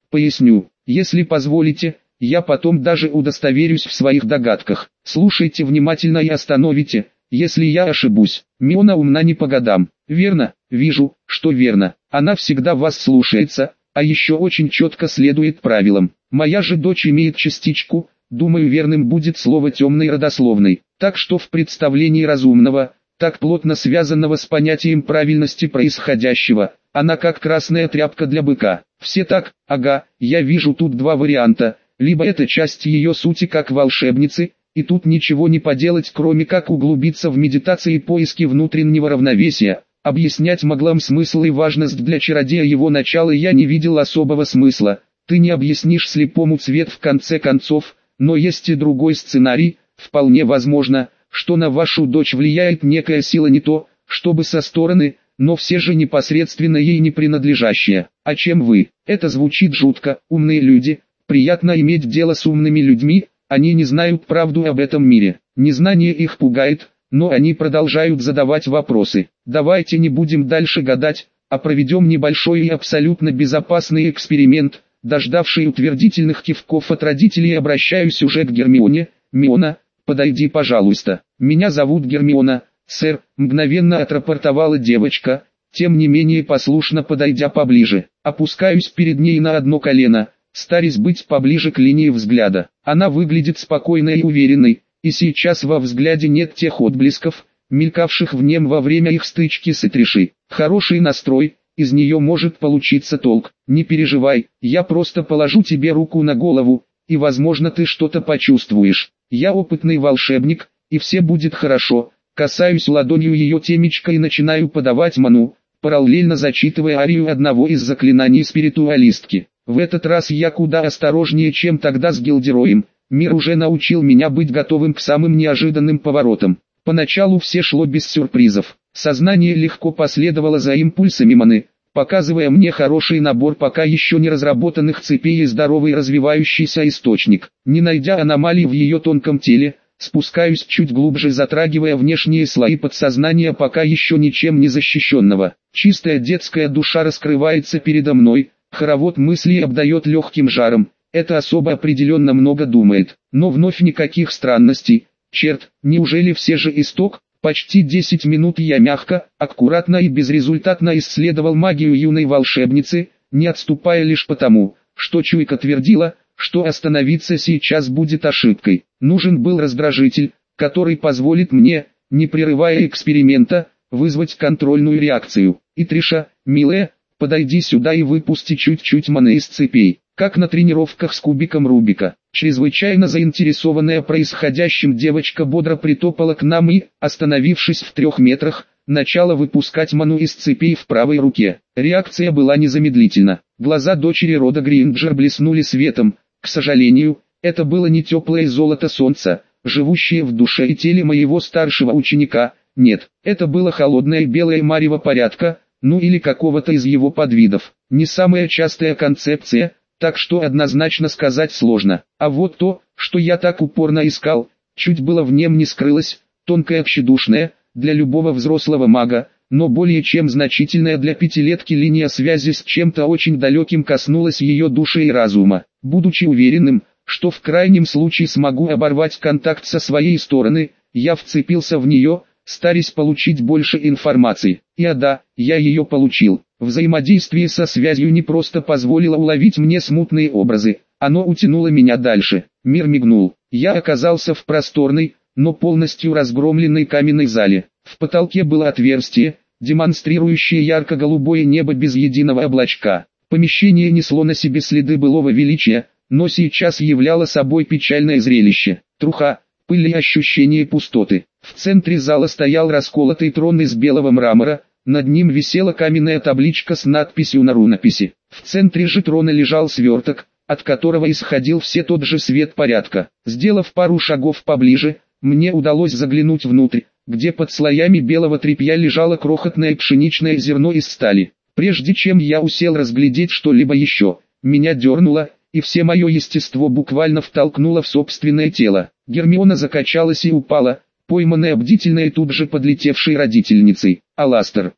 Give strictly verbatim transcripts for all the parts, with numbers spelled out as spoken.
Поясню, если позволите, я потом даже удостоверюсь в своих догадках. Слушайте внимательно и остановите, если я ошибусь. Миона умна не по годам. Верно, вижу, что верно. Она всегда вас слушается, а еще очень четко следует правилам. Моя же дочь имеет частичку, думаю, верным будет слово темной родословной. Так что в представлении разумного, так плотно связанного с понятием правильности происходящего, она как красная тряпка для быка. Все так, ага, я вижу тут два варианта. Либо это часть ее сути как волшебницы, и тут ничего не поделать, кроме как углубиться в медитации и поиски внутреннего равновесия. Объяснять маглам смысл и важность для чародея его начала я не видел особого смысла. Ты не объяснишь слепому цвет в конце концов, но есть и другой сценарий. Вполне возможно, что на вашу дочь влияет некая сила не то, чтобы со стороны, но все же непосредственно ей не принадлежащая. А чем вы? Это звучит жутко. Умные люди, приятно иметь дело с умными людьми, они не знают правду об этом мире. Незнание их пугает, но они продолжают задавать вопросы. Давайте не будем дальше гадать, а проведем небольшой и абсолютно безопасный эксперимент. Дождавший утвердительных кивков от родителей, обращаюсь уже к Гермионе. Миона, подойди, пожалуйста. Меня зовут Гермиона, сэр, мгновенно отрапортовала девочка, тем не менее послушно подойдя поближе. Опускаюсь перед ней на одно колено, стараясь быть поближе к линии взгляда. Она выглядит спокойной и уверенной, и сейчас во взгляде нет тех отблесков, мелькавших в нем во время их стычки с Этришей. Хороший настрой, из нее может получиться толк. Не переживай, я просто положу тебе руку на голову, и возможно ты что-то почувствуешь. Я опытный волшебник, и все будет хорошо. Касаюсь ладонью ее темечка и начинаю подавать ману, параллельно зачитывая арию одного из заклинаний спиритуалистки. В этот раз я куда осторожнее, чем тогда с Гилдероем. Мир уже научил меня быть готовым к самым неожиданным поворотам. Поначалу все шло без сюрпризов. Сознание легко последовало за импульсами маны, показывая мне хороший набор пока еще не разработанных цепей и здоровый развивающийся источник. Не найдя аномалий в ее тонком теле, спускаюсь чуть глубже, затрагивая внешние слои подсознания пока еще ничем не защищенного. Чистая детская душа раскрывается передо мной, хоровод мыслей обдает легким жаром. Это особо определенно много думает, но вновь никаких странностей. Черт, неужели все же исток? Почти десять минут я мягко, аккуратно и безрезультатно исследовал магию юной волшебницы, не отступая лишь потому, что чуйка твердила, что остановиться сейчас будет ошибкой. Нужен был раздражитель, который позволит мне, не прерывая эксперимента, вызвать контрольную реакцию. И Триша, милая, подойди сюда и выпусти чуть-чуть маны из цепей, как на тренировках с кубиком Рубика. Чрезвычайно заинтересованная происходящим девочка бодро притопала к нам и, остановившись в трех метрах, начала выпускать ману из цепей в правой руке. Реакция была незамедлительна. Глаза дочери рода Гринджер блеснули светом. К сожалению, это было не теплое золото солнца, живущее в душе и теле моего старшего ученика. Нет, это было холодное белое марево порядка, ну или какого-то из его подвидов. Не самая частая концепция, так что однозначно сказать сложно. А вот то, что я так упорно искал, чуть было в нем не скрылось, тонкая тщедушная, для любого взрослого мага, но более чем значительная для пятилетки линия связи с чем-то очень далеким коснулась ее души и разума. Будучи уверенным, что в крайнем случае смогу оборвать контакт со своей стороны, я вцепился в нее, стараясь получить больше информации. И а да, я ее получил. Взаимодействие со связью не просто позволило уловить мне смутные образы, оно утянуло меня дальше. Мир мигнул. Я оказался в просторной, но полностью разгромленной каменной зале. В потолке было отверстие, демонстрирующее ярко-голубое небо без единого облачка. Помещение несло на себе следы былого величия, но сейчас являло собой печальное зрелище. Труха, пыль и ощущение пустоты. В центре зала стоял расколотый трон из белого мрамора, над ним висела каменная табличка с надписью на рунописи. В центре же трона лежал сверток, от которого исходил все тот же свет порядка. Сделав пару шагов поближе, мне удалось заглянуть внутрь, где под слоями белого тряпья лежало крохотное пшеничное зерно из стали. Прежде чем я усел разглядеть что-либо еще, меня дернуло, и все мое естество буквально втолкнуло в собственное тело. Гермиона закачалась и упала, пойманная бдительной тут же подлетевшей родительницей. «Аластер,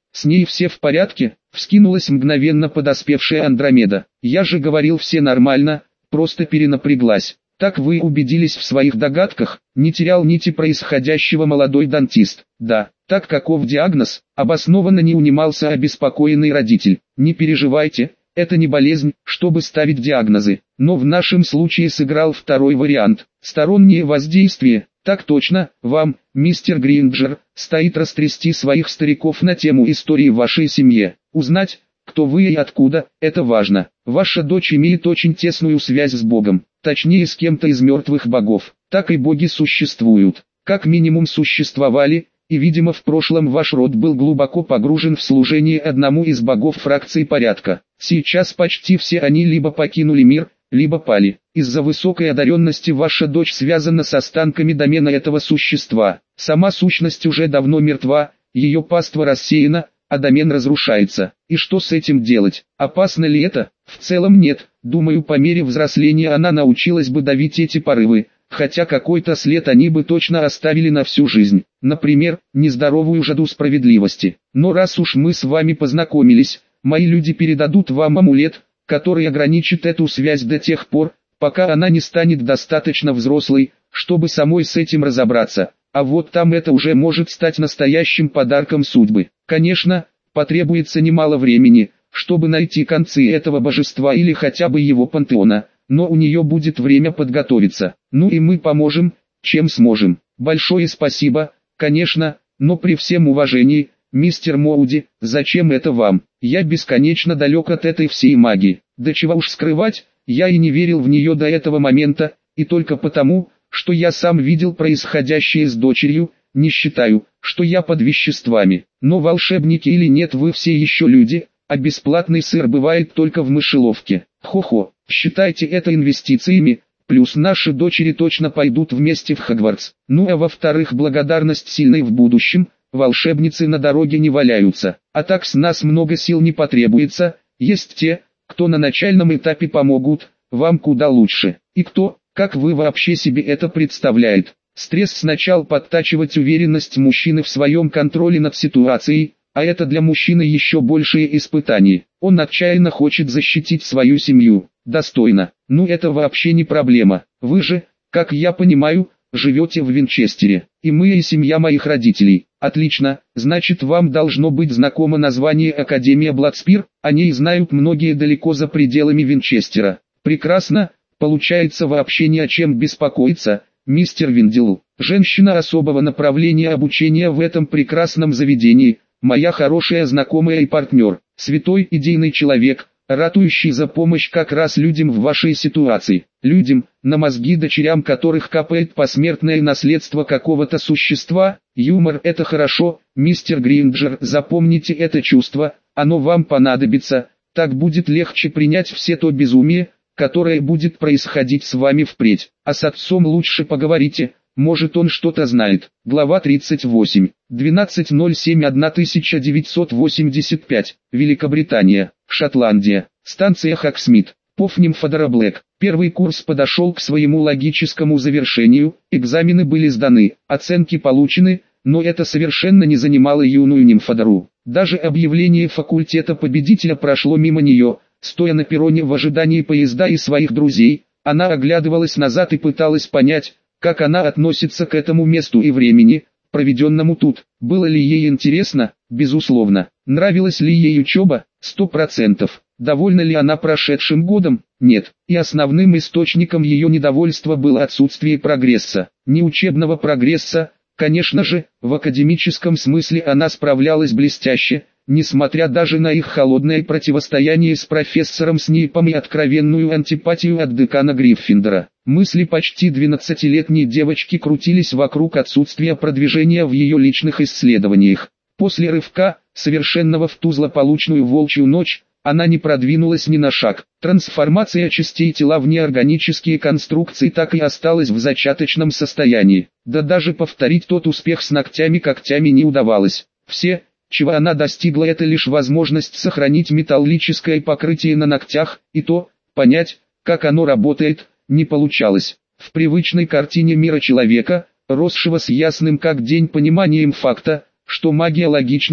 С ней все в порядке?» — вскинулась мгновенно подоспевшая Андромеда. «Я же говорил, все нормально, просто перенапряглась». «Так вы убедились в своих догадках?» — не терял нити происходящего молодой дантист. «Да, так каков диагноз?» — обоснованно не унимался обеспокоенный родитель. «Не переживайте, это не болезнь, чтобы ставить диагнозы. Но в нашем случае сыграл второй вариант. Стороннее воздействие. Так точно, вам, мистер Гринджер, стоит растрясти своих стариков на тему истории в вашей семье. Узнать, кто вы и откуда, это важно. Ваша дочь имеет очень тесную связь с Богом, точнее с кем-то из мертвых богов. Так и боги существуют, как минимум существовали, и видимо в прошлом ваш род был глубоко погружен в служение одному из богов фракции порядка. Сейчас почти все они либо покинули мир, либо пали. Из-за высокой одаренности ваша дочь связана с останками домена этого существа. Сама сущность уже давно мертва, ее паства рассеяна, а домен разрушается. И что с этим делать? Опасно ли это? В целом нет. Думаю, по мере взросления она научилась бы давить эти порывы, хотя какой-то след они бы точно оставили на всю жизнь. Например, нездоровую жажду справедливости. Но раз уж мы с вами познакомились, мои люди передадут вам амулет, который ограничит эту связь до тех пор, пока она не станет достаточно взрослой, чтобы самой с этим разобраться. А вот там это уже может стать настоящим подарком судьбы. Конечно, потребуется немало времени, чтобы найти концы этого божества или хотя бы его пантеона, но у нее будет время подготовиться. Ну и мы поможем, чем сможем. Большое спасибо, конечно, но при всем уважении, мистер Моуди, зачем это вам? Я бесконечно далек от этой всей магии. Да чего уж скрывать, я и не верил в нее до этого момента, и только потому, что я сам видел происходящее с дочерью, не считаю, что я под веществами. Но волшебники или нет, вы все еще люди, а бесплатный сыр бывает только в мышеловке. Хо-хо, считайте это инвестициями, плюс наши дочери точно пойдут вместе в Хогвартс. Ну а во-вторых, благодарность сильной в будущем, волшебницы на дороге не валяются. А так с нас много сил не потребуется, есть те, кто на начальном этапе помогут, вам куда лучше. И кто, как вы вообще себе это представляет? Стресс сначала подтачивать уверенность мужчины в своем контроле над ситуацией, а это для мужчины еще большее испытание. Он отчаянно хочет защитить свою семью. Достойно. Ну это вообще не проблема. Вы же, как я понимаю, живете в Винчестере. И мы, и семья моих родителей. Отлично, значит вам должно быть знакомо название Академия Бладспир, о ней знают многие далеко за пределами Винчестера. Прекрасно, получается вообще ни о чем беспокоиться, мистер Виндил. Женщина особого направления обучения в этом прекрасном заведении, моя хорошая знакомая и партнер, святой идейный человек, ратующий за помощь как раз людям в вашей ситуации, людям, на мозги дочерям которых капает посмертное наследство какого-то существа. Юмор — это хорошо, мистер Гринджер, запомните это чувство, оно вам понадобится, так будет легче принять все то безумие, которое будет происходить с вами впредь. А с отцом лучше поговорите, может он что-то знает. Глава тридцать восемь. двенадцатое ноль семь тысяча девятьсот восемьдесят пять. Великобритания, Шотландия. Станция Хоксмит. Пов Нимфодора Блэк. Первый курс подошел к своему логическому завершению, экзамены были сданы, оценки получены, но это совершенно не занимало юную Нимфодору. Даже объявление факультета победителя прошло мимо нее. Стоя на перроне в ожидании поезда и своих друзей, она оглядывалась назад и пыталась понять, как она относится к этому месту и времени, проведенному тут. Было ли ей интересно? Безусловно. Нравилась ли ей учеба? Сто процентов. Довольна ли она прошедшим годом? Нет. И основным источником ее недовольства было отсутствие прогресса. Не учебного прогресса, конечно же, в академическом смысле она справлялась блестяще, несмотря даже на их холодное противостояние с профессором Снейпом и откровенную антипатию от декана Гриффиндора. Мысли почти двенадцатилетней девочки крутились вокруг отсутствия продвижения в ее личных исследованиях. После рывка, совершенного в ту злополучную волчью ночь, она не продвинулась ни на шаг. Трансформация частей тела в неорганические конструкции так и осталась в зачаточном состоянии. Да даже повторить тот успех с ногтями-когтями не удавалось. Все, чего она достигла, это лишь возможность сохранить металлическое покрытие на ногтях, и то, понять, как оно работает, не получалось. В привычной картине мира человека, росшего с ясным как день пониманием факта, что магия логична,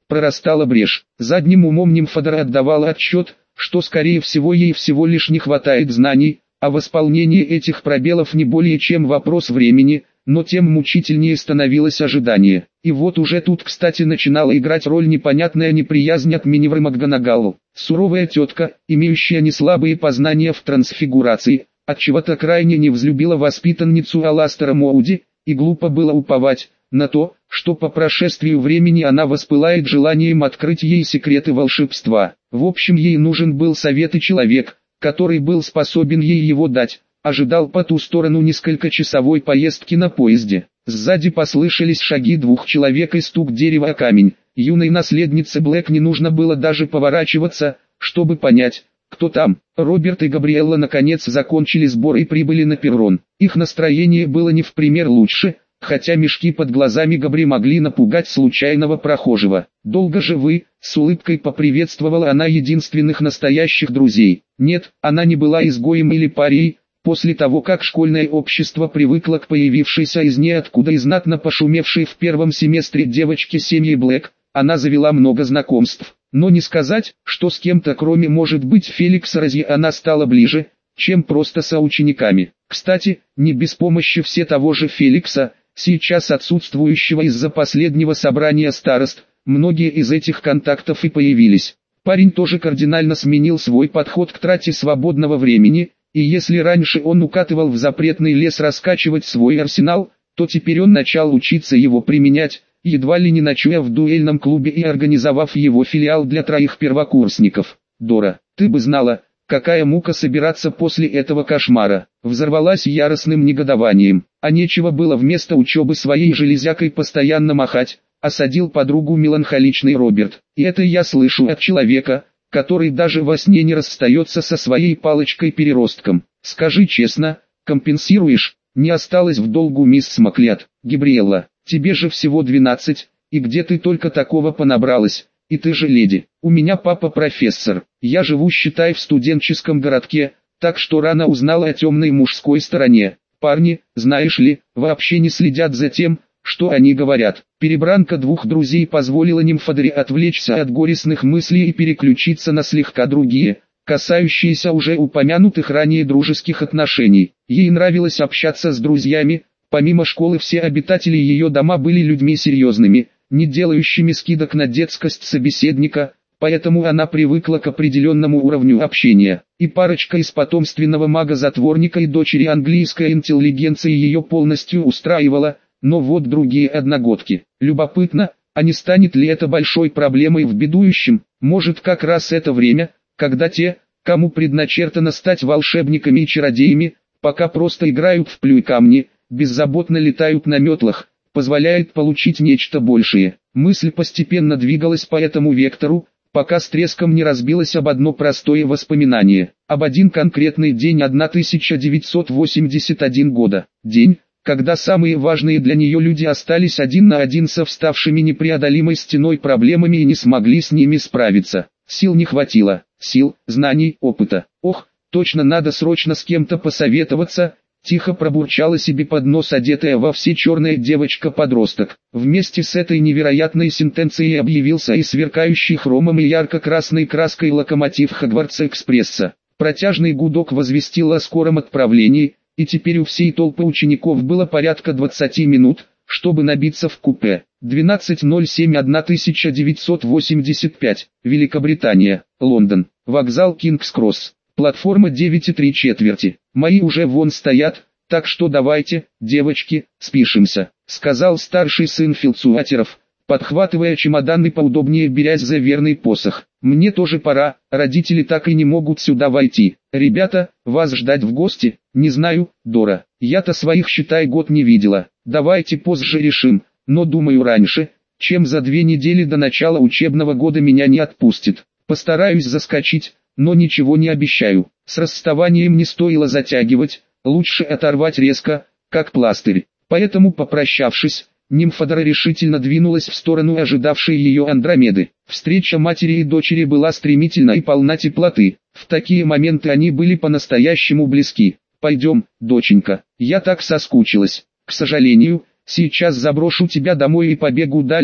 прорастала брешь. Задним умом нимфодора отдавала отчет, что скорее всего ей всего лишь не хватает знаний, а восполнение этих пробелов не более чем вопрос времени, но тем мучительнее становилось ожидание. И вот уже тут кстати начинала играть роль непонятная неприязнь от Миневры МакГонагалл. Суровая тетка, имеющая неслабые познания в трансфигурации, отчего-то крайне не взлюбила воспитанницу Аластера Моуди, и глупо было уповать на то, что по прошествию времени она воспылает желанием открыть ей секреты волшебства. В общем, ей нужен был совет и человек, который был способен ей его дать. Ожидал по ту сторону несколькочасовой поездки на поезде. Сзади послышались шаги двух человек и стук дерева о камень. Юной наследнице Блэк не нужно было даже поворачиваться, чтобы понять, кто там. Роберт и Габриэлла наконец закончили сбор и прибыли на перрон. Их настроение было не в пример лучше, хотя мешки под глазами Габри могли напугать случайного прохожего. «Долго же вы?» — с улыбкой поприветствовала она единственных настоящих друзей. Нет, она не была изгоем или парией. После того, как школьное общество привыкло к появившейся из ниоткуда и знатно пошумевшей в первом семестре девочке семьи Блэк, она завела много знакомств. Но не сказать, что с кем-то кроме, может быть, Феликса Рози она стала ближе, чем просто соучениками. Кстати, не без помощи все того же Феликса, сейчас отсутствующего из-за последнего собрания старост, многие из этих контактов и появились. Парень тоже кардинально сменил свой подход к трате свободного времени, и если раньше он укатывал в запретный лес раскачивать свой арсенал, то теперь он начал учиться его применять, едва ли не ночуя в дуэльном клубе и организовав его филиал для троих первокурсников. «Дора, ты бы знала, какая мука собираться после этого кошмара!» Взорвалась яростным негодованием. А нечего было вместо учебы своей железякой постоянно махать, осадил подругу меланхоличный Роберт. И это я слышу от человека, который даже во сне не расстается со своей палочкой-переростком. Скажи честно, компенсируешь? Не осталось в долгу мисс Маклят. Габриэлла, тебе же всего двенадцать, и где ты только такого понабралась? И ты же леди. У меня папа профессор. Я живу, считай, в студенческом городке, так что рано узнала о темной мужской стороне. Парни, знаешь ли, вообще не следят за тем, что они говорят. Перебранка двух друзей позволила нимфодоре отвлечься от горестных мыслей и переключиться на слегка другие, касающиеся уже упомянутых ранее дружеских отношений. Ей нравилось общаться с друзьями, помимо школы все обитатели ее дома были людьми серьезными, не делающими скидок на детскость собеседника, поэтому она привыкла к определенному уровню общения. И парочка из потомственного мага-затворника и дочери английской интеллигенции ее полностью устраивала. Но вот другие одногодки. Любопытно, а не станет ли это большой проблемой в будущем? Может, как раз это время, когда те, кому предначертано стать волшебниками и чародеями, пока просто играют в плюй камни, беззаботно летают на метлах, позволяет получить нечто большее. Мысль постепенно двигалась по этому вектору, пока с треском не разбилась об одно простое воспоминание. Об один конкретный день тысяча девятьсот восемьдесят первого года. День, когда самые важные для нее люди остались один на один со вставшими непреодолимой стеной проблемами и не смогли с ними справиться. Сил не хватило, сил, знаний, опыта. Ох, точно надо срочно с кем-то посоветоваться, тихо пробурчала себе под нос одетая во все черная девочка-подросток. Вместе с этой невероятной сентенцией объявился и сверкающий хромом и ярко-красной краской локомотив Хогвартс-экспресса. Протяжный гудок возвестил о скором отправлении, и теперь у всей толпы учеников было порядка двадцати минут, чтобы набиться в купе. двенадцать ноль семь тысяча девятьсот восемьдесят пять, Великобритания, Лондон, вокзал Кингс-Кросс, платформа девять и три четверти. Мои уже вон стоят, так что давайте, девочки, спишемся, сказал старший сын Филцуатеров, подхватывая чемодан и поудобнее берясь за верный посох. Мне тоже пора, родители так и не могут сюда войти. Ребята, вас ждать в гости? Не знаю, Дора, я-то своих считай год не видела. Давайте позже решим, но думаю раньше, чем за две недели до начала учебного года меня не отпустит. Постараюсь заскочить, но ничего не обещаю. С расставанием не стоило затягивать, лучше оторвать резко, как пластырь. Поэтому, попрощавшись, нимфодора решительно двинулась в сторону ожидавшей ее Андромеды. Встреча матери и дочери была стремительна и полна теплоты. В такие моменты они были по-настоящему близки. «Пойдем, доченька, я так соскучилась. К сожалению, сейчас заброшу тебя домой и побегу дальше,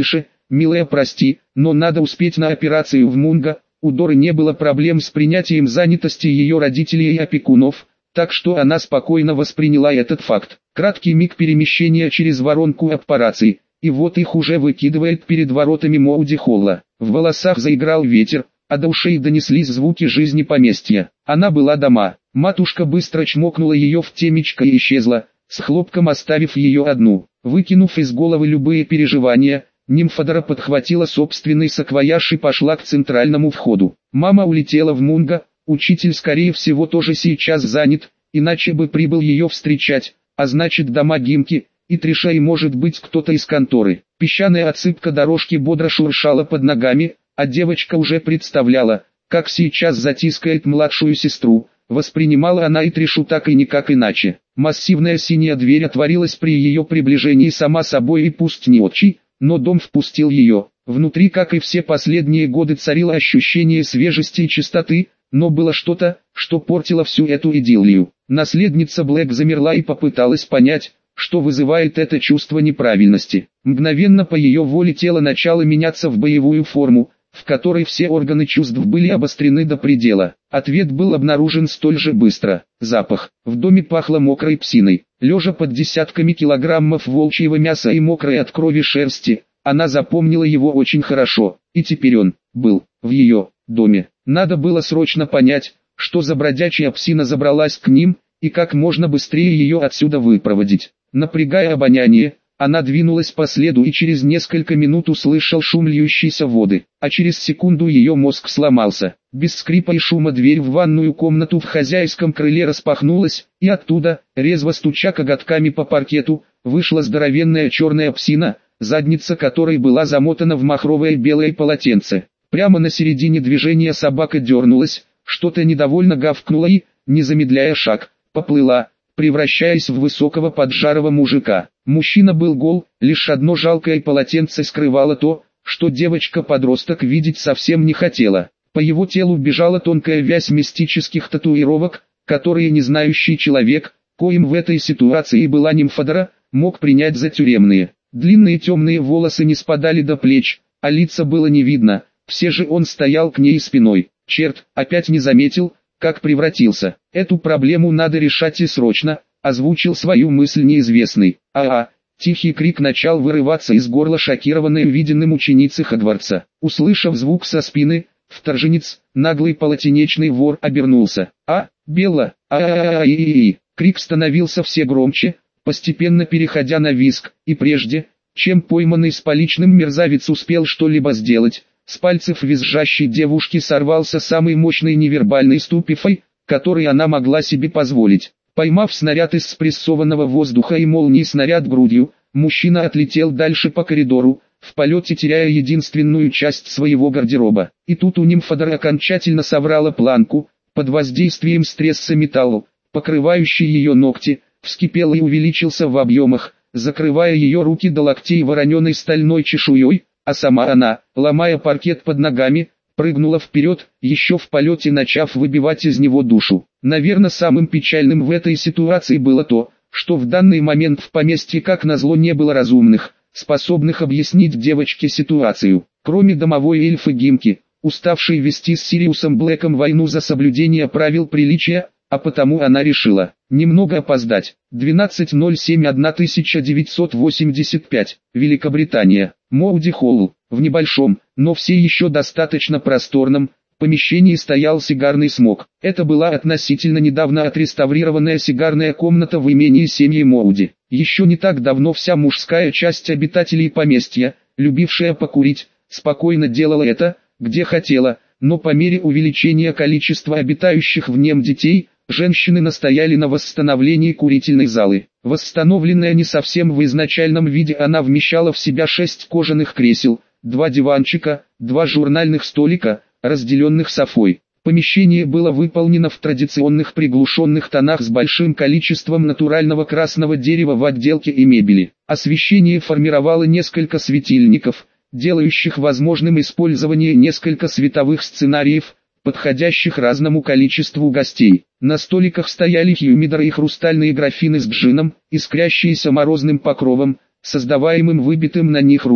«Милая, прости, но надо успеть на операцию в Мунго». У Доры не было проблем с принятием занятости ее родителей и опекунов, так что она спокойно восприняла этот факт. Краткий миг перемещения через воронку операции, и вот их уже выкидывает перед воротами Моуди-Холла. В волосах заиграл ветер, а до ушей донеслись звуки жизни поместья. Она была дома. Матушка быстро чмокнула ее в темечко и исчезла, с хлопком оставив ее одну. Выкинув из головы любые переживания, Нимфодора подхватила собственный саквояж и пошла к центральному входу. Мама улетела в Мунго, учитель скорее всего тоже сейчас занят, иначе бы прибыл ее встречать, а значит дома Гимки, и Триша и может быть кто-то из конторы. Песчаная отсыпка дорожки бодро шуршала под ногами, а девочка уже представляла, как сейчас затискает младшую сестру. Воспринимала она и Тришу так и никак иначе. Массивная синяя дверь отворилась при ее приближении сама собой и пусть не очень, но дом впустил ее. Внутри, как и все последние годы, царило ощущение свежести и чистоты, но было что-то, что портило всю эту идиллию. Наследница Блэк замерла и попыталась понять, что вызывает это чувство неправильности. Мгновенно по ее воле тело начало меняться в боевую форму, в которой все органы чувств были обострены до предела. Ответ был обнаружен столь же быстро. Запах. В доме пахло мокрой псиной. Лежа под десятками килограммов волчьего мяса и мокрой от крови шерсти, она запомнила его очень хорошо, и теперь он был в ее доме. Надо было срочно понять, что за бродячая псина забралась к ним, и как можно быстрее ее отсюда выпроводить. Напрягая обоняние, она двинулась по следу и через несколько минут услышал шум льющейся воды, а через секунду ее мозг сломался. Без скрипа и шума дверь в ванную комнату в хозяйском крыле распахнулась, и оттуда, резво стуча коготками по паркету, вышла здоровенная черная псина, задница которой была замотана в махровое белое полотенце. Прямо на середине движения собака дернулась, что-то недовольно гавкнула и, не замедляя шаг, поплыла, превращаясь в высокого поджарого мужика. Мужчина был гол, лишь одно жалкое полотенце скрывало то, что девочка-подросток видеть совсем не хотела. По его телу бежала тонкая вязь мистических татуировок, которые незнающий человек, коим в этой ситуации была Нимфодора, мог принять за тюремные. Длинные темные волосы не спадали до плеч, а лица было не видно, все же он стоял к ней спиной. Черт, опять не заметил, как превратился. Эту проблему надо решать и срочно, озвучил свою мысль неизвестный. А-а, тихий крик начал вырываться из горла шокированной увиденным ученицы Хогвартса. Услышав звук со спины, вторженец, наглый полотенечный вор, обернулся. А, Белла, а-а-а-и-и-и. Крик становился все громче, постепенно переходя на визг, и прежде, чем пойманный с поличным мерзавец успел что-либо сделать, с пальцев визжащей девушки сорвался самый мощный невербальный ступифай, который она могла себе позволить. Поймав снаряд из спрессованного воздуха и молнией снаряд грудью, мужчина отлетел дальше по коридору, в полете теряя единственную часть своего гардероба. И тут у Нимфодоры окончательно соврала планку, под воздействием стресса металл, покрывающий ее ногти, вскипел и увеличился в объемах, закрывая ее руки до локтей вороненой стальной чешуей, а сама она, ломая паркет под ногами, прыгнула вперед, еще в полете начав выбивать из него душу. Наверное, самым печальным в этой ситуации было то, что в данный момент в поместье как назло не было разумных, способных объяснить девочке ситуацию. Кроме домовой эльфы Гимки, уставшей вести с Сириусом Блэком войну за соблюдение правил приличия, а потому она решила немного опоздать. двенадцать ноль семь тысяча девятьсот восемьдесят пять, Великобритания, Моуди-Холл. В небольшом, но все еще достаточно просторном помещении стоял сигарный смог. Это была относительно недавно отреставрированная сигарная комната в имении семьи Моуди. Еще не так давно вся мужская часть обитателей поместья, любившая покурить, спокойно делала это, где хотела, но по мере увеличения количества обитающих в нем детей, женщины настояли на восстановлении курительной залы. Восстановленная не совсем в изначальном виде, она вмещала в себя шесть кожаных кресел, два диванчика, два журнальных столика, разделенных софой. Помещение было выполнено в традиционных приглушенных тонах с большим количеством натурального красного дерева в отделке и мебели. Освещение формировало несколько светильников, делающих возможным использование нескольких световых сценариев, подходящих разному количеству гостей. На столиках стояли хьюмидоры и хрустальные графины с джином, искрящиеся морозным покровом, создаваемым выбитым на них рунами.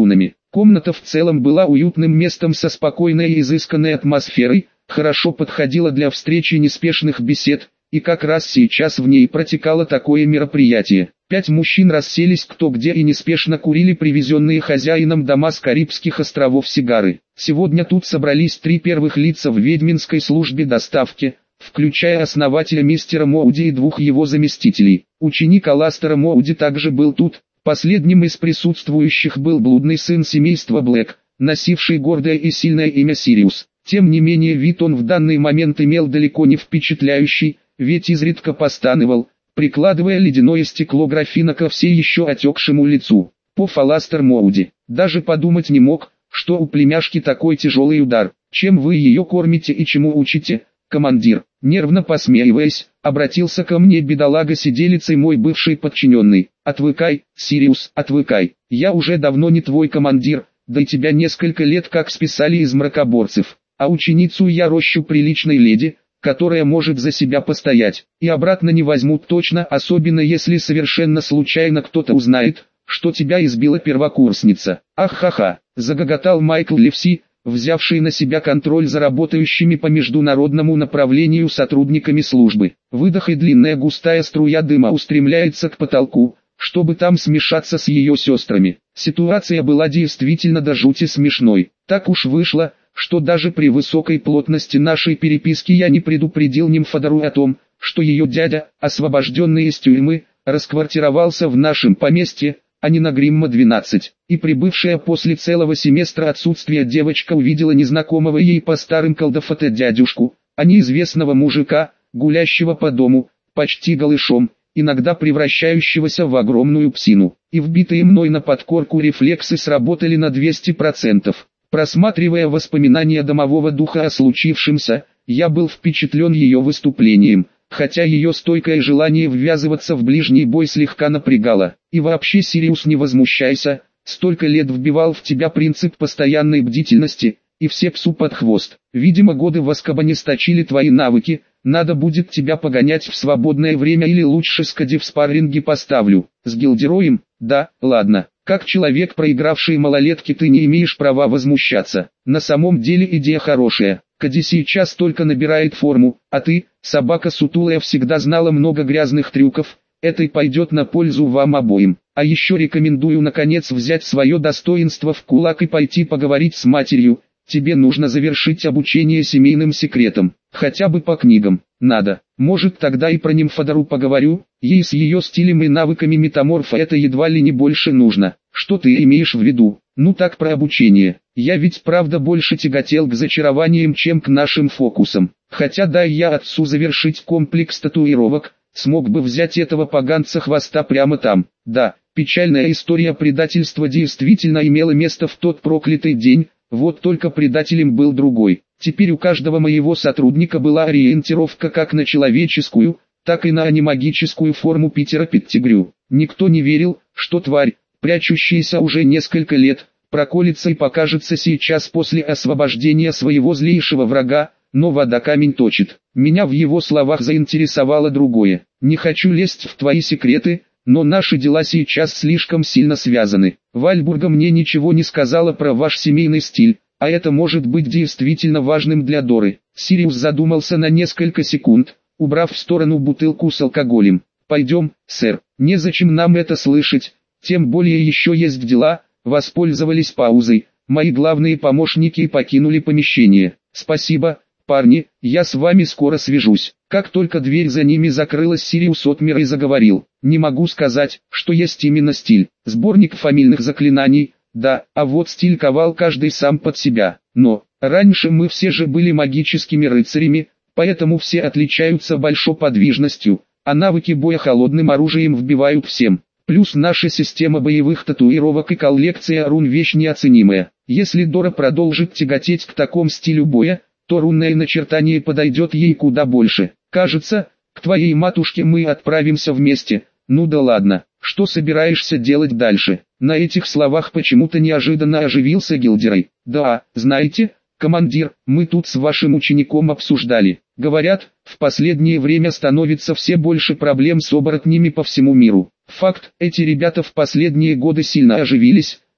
Комната в целом была уютным местом со спокойной и изысканной атмосферой, хорошо подходила для встречи неспешных бесед, и как раз сейчас в ней протекало такое мероприятие. Пять мужчин расселись кто где и неспешно курили привезенные хозяином дома с Карибских островов сигары. Сегодня тут собрались три первых лица в ведьминской службе доставки, включая основателя мистера Моуди и двух его заместителей. Ученик Аластера Моуди также был тут. Последним из присутствующих был блудный сын семейства Блэк, носивший гордое и сильное имя Сириус. Тем не менее вид он в данный момент имел далеко не впечатляющий, ведь изредка постанывал, прикладывая ледяное стекло графина ко все еще отекшему лицу. Поф Аластер Моуди даже подумать не мог, что у племяшки такой тяжелый удар. Чем вы ее кормите и чему учите, командир? Нервно посмеиваясь, обратился ко мне бедолага-сиделицей мой бывший подчиненный. Отвыкай, Сириус, отвыкай. Я уже давно не твой командир, да и тебя несколько лет как списали из мракоборцев. А ученицу я рощу приличной леди, которая может за себя постоять. И обратно не возьмут точно, особенно если совершенно случайно кто-то узнает, что тебя избила первокурсница. Ах-ха-ха, загоготал Майкл Ливси, взявший на себя контроль за работающими по международному направлению сотрудниками службы. Выдох и длинная густая струя дыма устремляется к потолку, чтобы там смешаться с ее сестрами. Ситуация была действительно до жути смешной. Так уж вышло, что даже при высокой плотности нашей переписки я не предупредил Нимфодору о том, что ее дядя, освобожденный из тюрьмы, расквартировался в нашем поместье, а не на Гримма двенадцать, и прибывшая после целого семестра отсутствия девочка увидела незнакомого ей по старым колдофоте дядюшку, а неизвестного мужика, гулящего по дому, почти голышом, иногда превращающегося в огромную псину, и вбитые мной на подкорку рефлексы сработали на двести процентов. Просматривая воспоминания домового духа о случившемся, я был впечатлен ее выступлением, хотя ее стойкое желание ввязываться в ближний бой слегка напрягало. И вообще, Сириус, не возмущайся, столько лет вбивал в тебя принцип постоянной бдительности, и все псу под хвост. Видимо, годы в Азкабане сточили твои навыки, надо будет тебя погонять в свободное время или лучше Скади в спарринге поставлю. С Гилдероем? Да, ладно. Как человек, проигравший малолетки, ты не имеешь права возмущаться. На самом деле идея хорошая. Кади сейчас только набирает форму, а ты, собака сутулая, всегда знала много грязных трюков, это и пойдет на пользу вам обоим. А еще рекомендую наконец взять свое достоинство в кулак и пойти поговорить с матерью, тебе нужно завершить обучение семейным секретам, хотя бы по книгам, надо. Может, тогда и про Нимфодору поговорю, ей с ее стилем и навыками метаморфа это едва ли не больше нужно. Что ты имеешь в виду? Ну так, про обучение. Я ведь правда больше тяготел к зачарованиям, чем к нашим фокусам. Хотя дай я отцу завершить комплекс татуировок, смог бы взять этого поганца хвоста прямо там. Да, печальная история предательства действительно имела место в тот проклятый день, вот только предателем был другой. Теперь у каждого моего сотрудника была ориентировка как на человеческую, так и на анимагическую форму Питера Петтигрю. Никто не верил, что тварь, прячущаяся уже несколько лет, проколется и покажется сейчас после освобождения своего злейшего врага, но вода камень точит. Меня в его словах заинтересовало другое. Не хочу лезть в твои секреты, но наши дела сейчас слишком сильно связаны. Вальбурга мне ничего не сказала про ваш семейный стиль, а это может быть действительно важным для Доры. Сириус задумался на несколько секунд, убрав в сторону бутылку с алкоголем. Пойдем, сэр, незачем нам это слышать, тем более еще есть дела. Воспользовались паузой, мои главные помощники покинули помещение. Спасибо, парни, я с вами скоро свяжусь. Как только дверь за ними закрылась, Сириус отмер и заговорил. Не могу сказать, что есть именно стиль. Сборник фамильных заклинаний, да, а вот стиль ковал каждый сам под себя. Но, раньше мы все же были магическими рыцарями, поэтому все отличаются большой подвижностью, а навыки боя холодным оружием вбивают всем. Плюс наша система боевых татуировок и коллекция рун вещь неоценимая. Если Дора продолжит тяготеть к такому стилю боя, то рунное начертание подойдет ей куда больше. Кажется, к твоей матушке мы отправимся вместе. Ну да ладно, что собираешься делать дальше? На этих словах почему-то неожиданно оживился Гилдерой. Да, знаете, командир, мы тут с вашим учеником обсуждали. Говорят, в последнее время становится все больше проблем с оборотнями по всему миру. Факт, эти ребята в последние годы сильно оживились,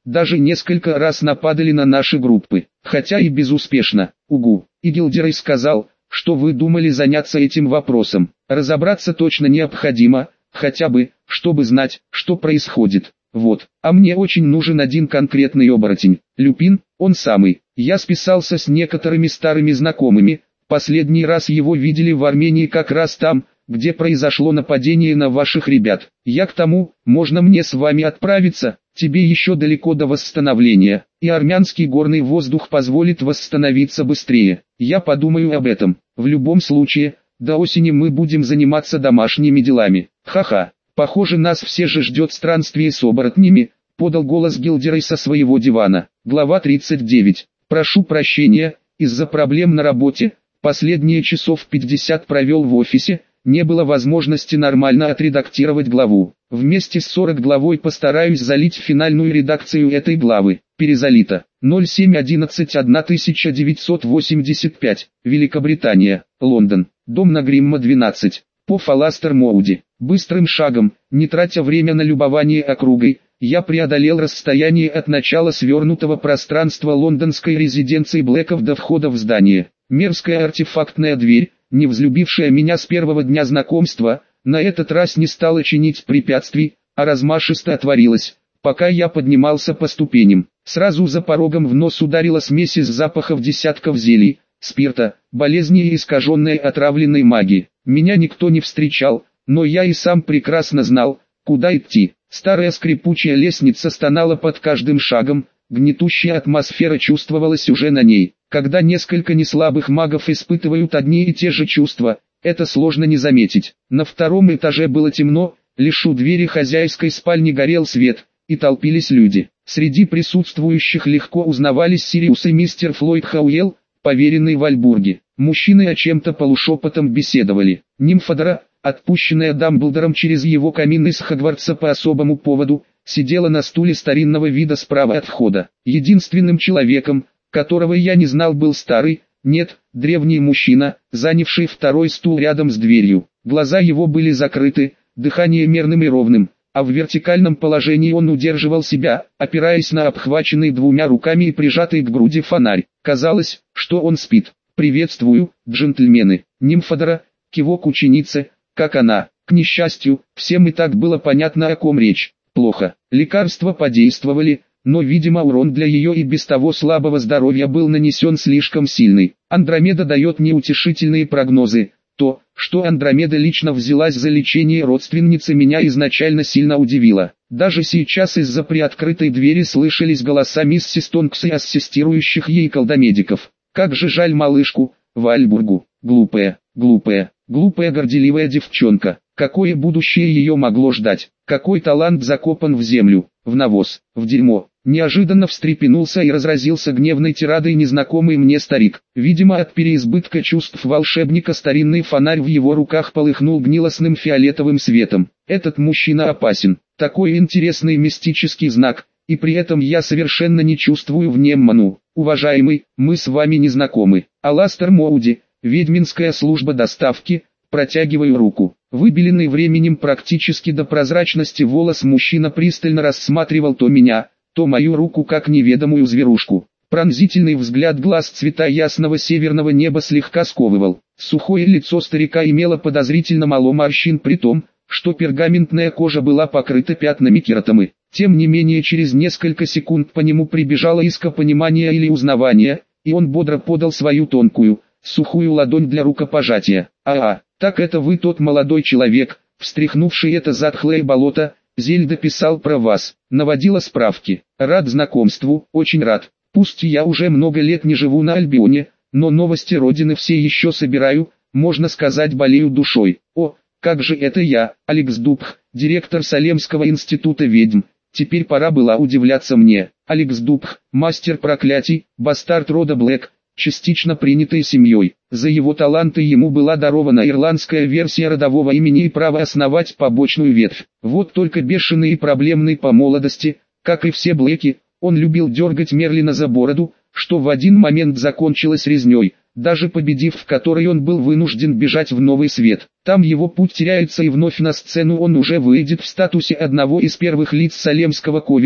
даже несколько раз нападали на наши группы, хотя и безуспешно. Угу. И Гилдерей сказал, что вы думали заняться этим вопросом. Разобраться точно необходимо, хотя бы, чтобы знать, что происходит. Вот, а мне очень нужен один конкретный оборотень. Люпин, он самый. Я списался с некоторыми старыми знакомыми, последний раз его видели в Армении как раз там, где произошло нападение на ваших ребят. Я к тому, можно мне с вами отправиться, тебе еще далеко до восстановления, и армянский горный воздух позволит восстановиться быстрее. Я подумаю об этом. В любом случае, до осени мы будем заниматься домашними делами. Ха-ха. Похоже, нас все же ждет странствие с оборотнями, подал голос Гилдерей со своего дивана. Глава тридцать девять. Прошу прощения, из-за проблем на работе, последние часов пятьдесят провел в офисе, не было возможности нормально отредактировать главу. Вместе с сорок главой постараюсь залить в финальную редакцию этой главы. Перезалито. ноль семь одиннадцать тысяча девятьсот восемьдесят пять. Великобритания. Лондон. Дом на Гримма двенадцать. По Фаластер Моуди. Быстрым шагом, не тратя время на любование округой, я преодолел расстояние от начала свернутого пространства лондонской резиденции Блэков до входа в здание. Мерзкая артефактная дверь, не взлюбившая меня с первого дня знакомства, на этот раз не стала чинить препятствий, а размашисто отворилась, пока я поднимался по ступеням. Сразу за порогом в нос ударила смесь из запахов десятков зелий, спирта, болезни и искаженной отравленной магии. Меня никто не встречал, но я и сам прекрасно знал, куда идти. Старая скрипучая лестница стонала под каждым шагом, гнетущая атмосфера чувствовалась уже на ней. Когда несколько неслабых магов испытывают одни и те же чувства, это сложно не заметить. На втором этаже было темно, лишь у двери хозяйской спальни горел свет, и толпились люди. Среди присутствующих легко узнавались Сириус и мистер Флойд Хауэлл, поверенный в Альбурге. Мужчины о чем-то полушепотом беседовали. Нимфодора, отпущенная Дамблдором через его камин из Хогвартса по особому поводу, сидела на стуле старинного вида справа от входа. Единственным человеком, которого я не знал, был старый, нет, древний мужчина, занявший второй стул рядом с дверью. Глаза его были закрыты, дыхание мерным и ровным, а в вертикальном положении он удерживал себя, опираясь на обхваченный двумя руками и прижатый к груди фонарь. Казалось, что он спит. «Приветствую, джентльмены». Нимфодора, кивок ученицы, как она. К несчастью, всем и так было понятно, о ком речь. Плохо. Лекарства подействовали, но, видимо, урон для ее и без того слабого здоровья был нанесен слишком сильный. Андромеда дает неутешительные прогнозы. То, что Андромеда лично взялась за лечение родственницы, меня изначально сильно удивило. Даже сейчас из-за приоткрытой двери слышались голоса миссис Тонкс и ассистирующих ей колдомедиков. Как же жаль малышку, Вальбургу, глупая, глупая, глупая горделивая девчонка. Какое будущее ее могло ждать? Какой талант закопан в землю, в навоз, в дерьмо? Неожиданно встрепенулся и разразился гневной тирадой незнакомый мне старик. Видимо, от переизбытка чувств волшебника старинный фонарь в его руках полыхнул гнилостным фиолетовым светом. Этот мужчина опасен. Такой интересный мистический знак, и при этом я совершенно не чувствую в нем ману. Уважаемый, мы с вами не знакомы. Аластер Моуди, ведьминская служба доставки. Протягиваю руку. Выбеленный временем практически до прозрачности волос мужчина пристально рассматривал то меня, то мою руку как неведомую зверушку. Пронзительный взгляд глаз цвета ясного северного неба слегка сковывал. Сухое лицо старика имело подозрительно мало морщин, при том, что пергаментная кожа была покрыта пятнами кератомы. Тем не менее, через несколько секунд по нему прибежала искра понимания или узнавания, и он бодро подал свою тонкую, сухую ладонь для рукопожатия. «А-а, так это вы тот молодой человек, встряхнувший это затхлое болото, Зельда писал про вас, наводила справки. Рад знакомству, очень рад. Пусть я уже много лет не живу на Альбионе, но новости родины все еще собираю, можно сказать, болею душой. О, как же это я, Алекс Дубх, директор Салемского института ведьм. Теперь пора было удивляться мне. Алекс Дубх, мастер проклятий, бастард рода Блэк, частично принятый семьей. За его таланты ему была дарована ирландская версия родового имени и право основать побочную ветвь. Вот только бешеный и проблемный по молодости, как и все Блэки, он любил дергать Мерлина за бороду, что в один момент закончилось резней, даже победив в которой он был вынужден бежать в Новый Свет. Там его путь теряется, и вновь на сцену он уже выйдет в статусе одного из первых лиц Салемского Ковена,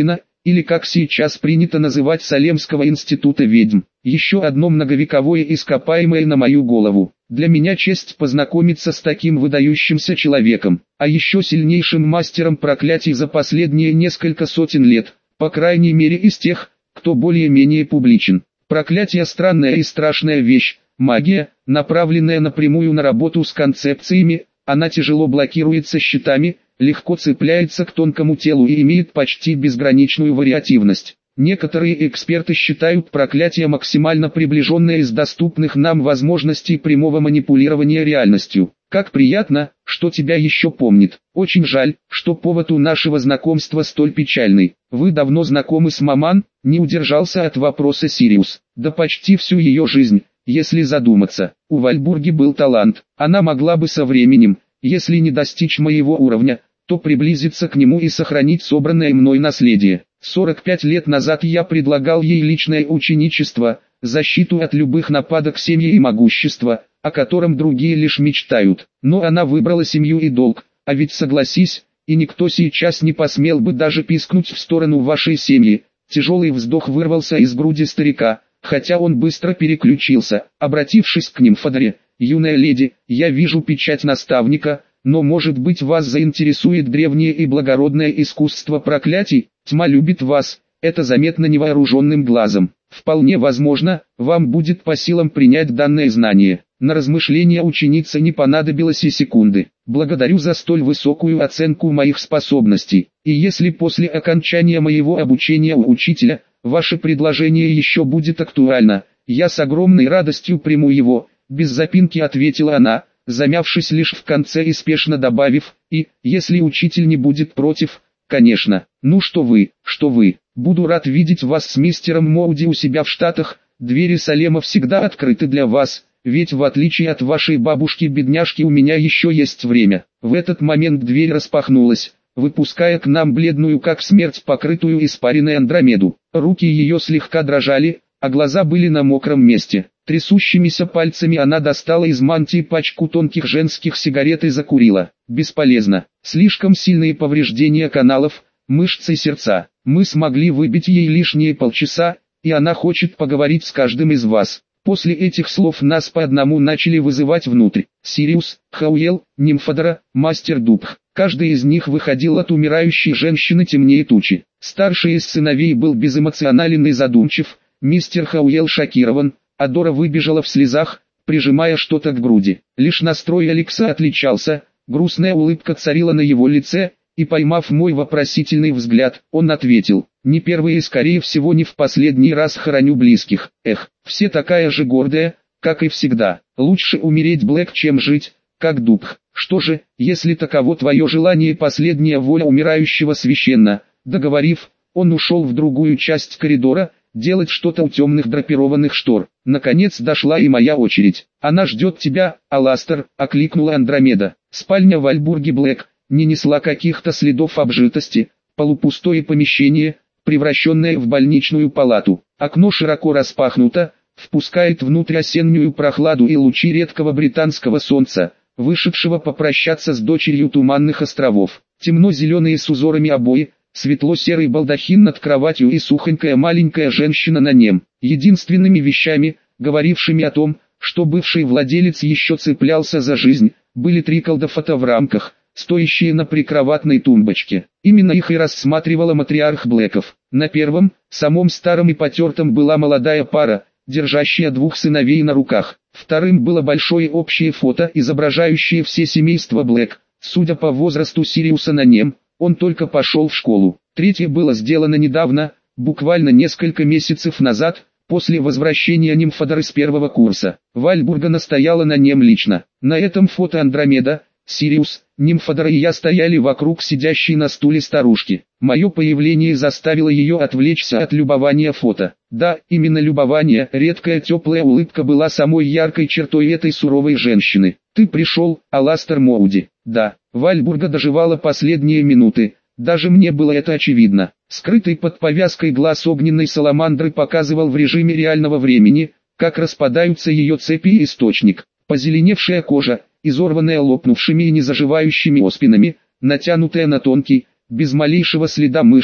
или как сейчас принято называть Салемского института ведьм. Еще одно многовековое ископаемое на мою голову. Для меня честь познакомиться с таким выдающимся человеком, а еще сильнейшим мастером проклятий за последние несколько сотен лет, по крайней мере из тех, кто более-менее публичен. Проклятие — странная и страшная вещь, магия, направленная напрямую на работу с концепциями, она тяжело блокируется щитами, легко цепляется к тонкому телу и имеет почти безграничную вариативность. Некоторые эксперты считают проклятие максимально приближенное из доступных нам возможностей прямого манипулирования реальностью. Как приятно, что тебя еще помнит. Очень жаль, что повод у нашего знакомства столь печальный. Вы давно знакомы с Маман? Не удержался от вопроса Сириус. Да почти всю ее жизнь, если задуматься. У Вальбурги был талант. Она могла бы со временем, если не достичь моего уровня, то приблизиться к нему и сохранить собранное мной наследие. сорок пять лет назад я предлагал ей личное ученичество, защиту от любых нападок семьи и могущества, о котором другие лишь мечтают. Но она выбрала семью и долг, а ведь согласись, и никто сейчас не посмел бы даже пискнуть в сторону вашей семьи. Тяжелый вздох вырвался из груди старика, хотя он быстро переключился, обратившись к Нимфодоре. «Юная леди, я вижу печать наставника, но может быть вас заинтересует древнее и благородное искусство проклятий? Тьма любит вас, это заметно невооруженным глазом. Вполне возможно, вам будет по силам принять данное знание». На размышления ученицы не понадобилось и секунды. «Благодарю за столь высокую оценку моих способностей, и если после окончания моего обучения у учителя, ваше предложение еще будет актуально, я с огромной радостью приму его», без запинки ответила она, замявшись лишь в конце и спешно добавив: «И, если учитель не будет против, конечно». «Ну что вы, что вы, буду рад видеть вас с мистером Моуди у себя в Штатах, двери Салема всегда открыты для вас, ведь в отличие от вашей бабушки-бедняжки у меня еще есть время». В этот момент дверь распахнулась, выпуская к нам бледную как смерть покрытую испариной Андромеду. Руки ее слегка дрожали, а глаза были на мокром месте. Трясущимися пальцами она достала из мантии пачку тонких женских сигарет и закурила. Бесполезно. Слишком сильные повреждения каналов, мышц и сердца. Мы смогли выбить ей лишние полчаса, и она хочет поговорить с каждым из вас. После этих слов нас по одному начали вызывать внутрь. Сириус, Хауел, Нимфодора, Мастер Дубх. Каждый из них выходил от умирающей женщины темнее тучи. Старший из сыновей был безэмоционален и задумчив, мистер Хауел шокирован, а Дора выбежала в слезах, прижимая что-то к груди. Лишь настрой Алекса отличался, грустная улыбка царила на его лице, и поймав мой вопросительный взгляд, он ответил: «Не первый и скорее всего не в последний раз хороню близких. Эх, все такая же гордая, как и всегда. Лучше умереть, Блэк, чем жить, как Дубх. Что же, если таково твое желание, последняя воля умирающего священна». Договорив, он ушел в другую часть коридора, делать что-то у темных драпированных штор. Наконец дошла и моя очередь. «Она ждет тебя, Аластер», — окликнула Андромеда. Спальня Вальбурги Блэк не несла каких-то следов обжитости, полупустое помещение, превращенное в больничную палату. Окно широко распахнуто, впускает внутрь осеннюю прохладу и лучи редкого британского солнца, вышедшего попрощаться с дочерью Туманных островов. Темно-зеленые с узорами обои, светло-серый балдахин над кроватью и сухонькая маленькая женщина на нем. Единственными вещами, говорившими о том, что бывший владелец еще цеплялся за жизнь, были три колдофота в рамках, стоящие на прикроватной тумбочке. Именно их и рассматривала матриарх Блэков. На первом, самом старом и потертом, была молодая пара, держащая двух сыновей на руках. Вторым было большое общее фото, изображающее все семейство Блэк. Судя по возрасту Сириуса на нем, он только пошел в школу. Третье было сделано недавно, буквально несколько месяцев назад, после возвращения Нимфодоры с первого курса. Вальбурга настояла на нем лично. На этом фото Андромеда, Сириус, Нимфодора и я стояли вокруг сидящей на стуле старушки. Мое появление заставило ее отвлечься от любования фото. Да, именно любование. Редкая теплая улыбка была самой яркой чертой этой суровой женщины. «Ты пришел, Аластер Моуди?» «Да». Вальбурга доживала последние минуты. Даже мне было это очевидно. Скрытый под повязкой глаз огненной саламандры показывал в режиме реального времени, как распадаются ее цепи и источник. Позеленевшая кожа, изорванная лопнувшими и незаживающими оспинами, натянутая на тонкий, без малейшего следа мышц,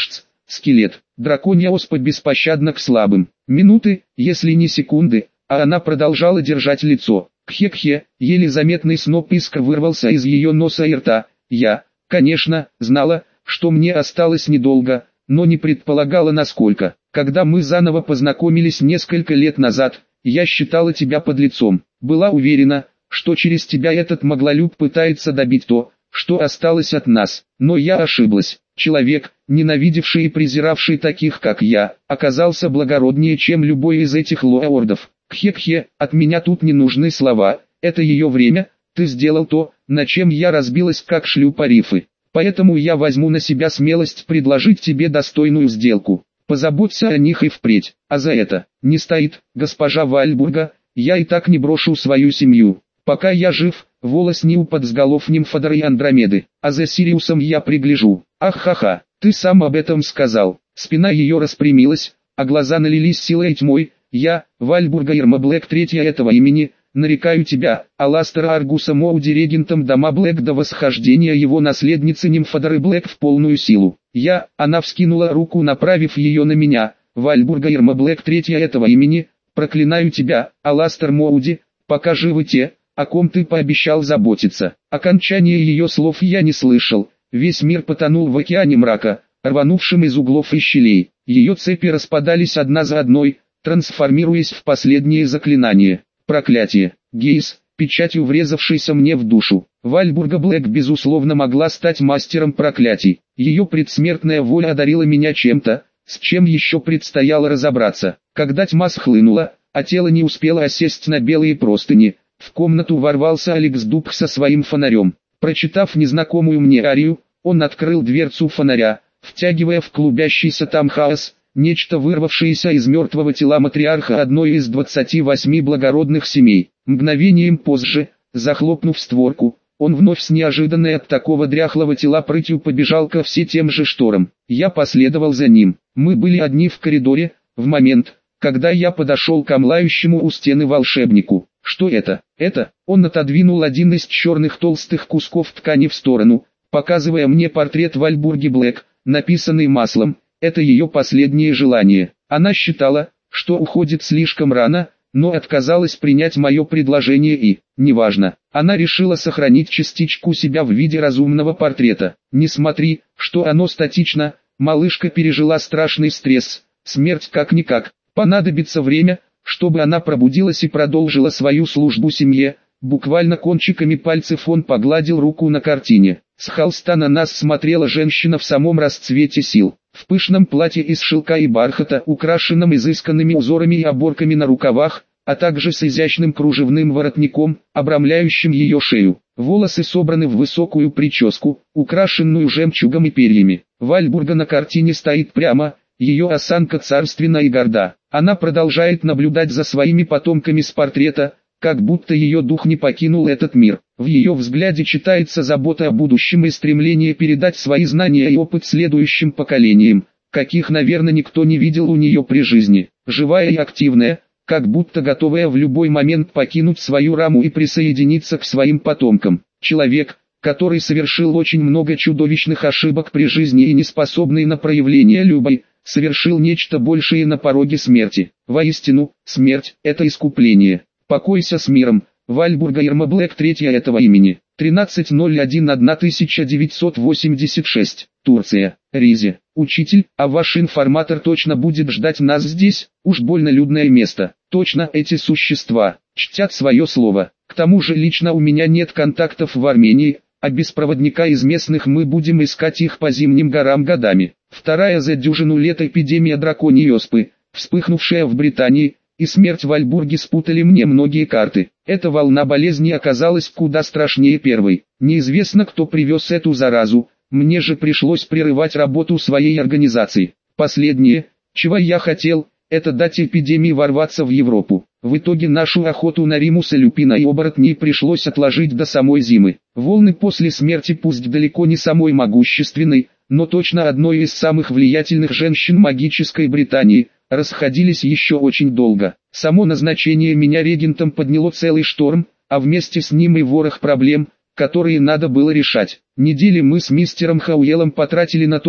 скелет. Драконья оспа беспощадна к слабым. Минуты, если не секунды, а она продолжала держать лицо. Кхе-кхе, еле заметный сноп искр вырвался из ее носа и рта. Я, конечно, знала, что мне осталось недолго, но не предполагала насколько. Когда мы заново познакомились несколько лет назад, я считала тебя подлецом. Была уверена, что через тебя этот моглолюб пытается добить то, что осталось от нас. Но я ошиблась. Человек, ненавидевший и презиравший таких как я, оказался благороднее, чем любой из этих лоордов. Кхе-кхе, от меня тут не нужны слова, это ее время, ты сделал то, на чем я разбилась как шлюпа рифы. Поэтому я возьму на себя смелость предложить тебе достойную сделку. Позаботься о них и впредь, а за это не стоит, госпожа Вальбурга, я и так не брошу свою семью. Пока я жив, волос не упад с голов Нимфодора и Андромеды, а за Сириусом я пригляжу. Ах-ха-ха, ты сам об этом сказал. Спина ее распрямилась, а глаза налились силой и тьмой. Я, Вальбурга Ирма Блэк третья этого имени, нарекаю тебя, Аластера Аргуса Моуди регентом дома Блэк до восхождения его наследницы Нимфодоры Блэк в полную силу. Я, она вскинула руку, направив ее на меня, Вальбурга Ирма Блэк третья этого имени, проклинаю тебя, Аластер Моуди, пока живы те, о ком ты пообещал заботиться. Окончание ее слов я не слышал, весь мир потонул в океане мрака, рванувшим из углов и щелей. Ее цепи распадались одна за одной, трансформируясь в последнее заклинание. Проклятие. Гейс, печатью врезавшийся мне в душу. Вальбурга Блэк безусловно могла стать мастером проклятий. Ее предсмертная воля одарила меня чем-то, с чем еще предстояло разобраться. Когда тьма схлынула, а тело не успело осесть на белые простыни, в комнату ворвался Алекс Дуб со своим фонарем. Прочитав незнакомую мне арию, он открыл дверцу фонаря, втягивая в клубящийся там хаос, нечто вырвавшееся из мертвого тела матриарха одной из двадцати восьми благородных семей. Мгновением позже, захлопнув створку, он вновь с неожиданной от такого дряхлого тела прытью побежал ко все тем же шторам. Я последовал за ним. Мы были одни в коридоре, в момент, когда я подошел к омлающему у стены волшебнику. Что это? Это, он отодвинул один из черных толстых кусков ткани в сторону, показывая мне портрет Вальбурги Блэк, написанный маслом. Это ее последнее желание. Она считала, что уходит слишком рано, но отказалась принять мое предложение и, неважно, она решила сохранить частичку себя в виде разумного портрета. Не смотри, что оно статично, малышка пережила страшный стресс, смерть как-никак, понадобится время, чтобы она пробудилась и продолжила свою службу семье. Буквально кончиками пальцев он погладил руку на картине. С холста на нас смотрела женщина в самом расцвете сил. В пышном платье из шелка и бархата, украшенном изысканными узорами и оборками на рукавах, а также с изящным кружевным воротником, обрамляющим ее шею. Волосы собраны в высокую прическу, украшенную жемчугом и перьями. Вальбурга на картине стоит прямо, ее осанка царственна и горда. Она продолжает наблюдать за своими потомками с портрета, как будто ее дух не покинул этот мир. В ее взгляде читается забота о будущем и стремление передать свои знания и опыт следующим поколениям, каких, наверное, никто не видел у нее при жизни. Живая и активная, как будто готовая в любой момент покинуть свою раму и присоединиться к своим потомкам. Человек, который совершил очень много чудовищных ошибок при жизни и не способный на проявление любви, совершил нечто большее на пороге смерти. Воистину, смерть – это искупление. Покойся с миром, Вальбурга Ирма Блэк третья этого имени. тринадцатое ноль один тысяча девятьсот восемьдесят шесть, Турция, Ризе. Учитель, а ваш информатор точно будет ждать нас здесь? Уж больно людное место. Точно, эти существа чтят свое слово. К тому же лично у меня нет контактов в Армении, а без проводника из местных мы будем искать их по зимним горам годами. Вторая за дюжину лет эпидемия драконьей оспы, вспыхнувшая в Британии, и смерть Вальбурги спутали мне многие карты. Эта волна болезни оказалась куда страшнее первой. Неизвестно, кто привез эту заразу, мне же пришлось прерывать работу своей организации. Последнее, чего я хотел, это дать эпидемии ворваться в Европу. В итоге нашу охоту на Римуса Люпина и оборотней пришлось отложить до самой зимы. Волны после смерти, пусть далеко не самой могущественной, но точно одной из самых влиятельных женщин магической Британии, расходились еще очень долго. Само назначение меня регентом подняло целый шторм, а вместе с ним и ворох проблем, которые надо было решать. Недели мы с мистером Хауэлом потратили на то,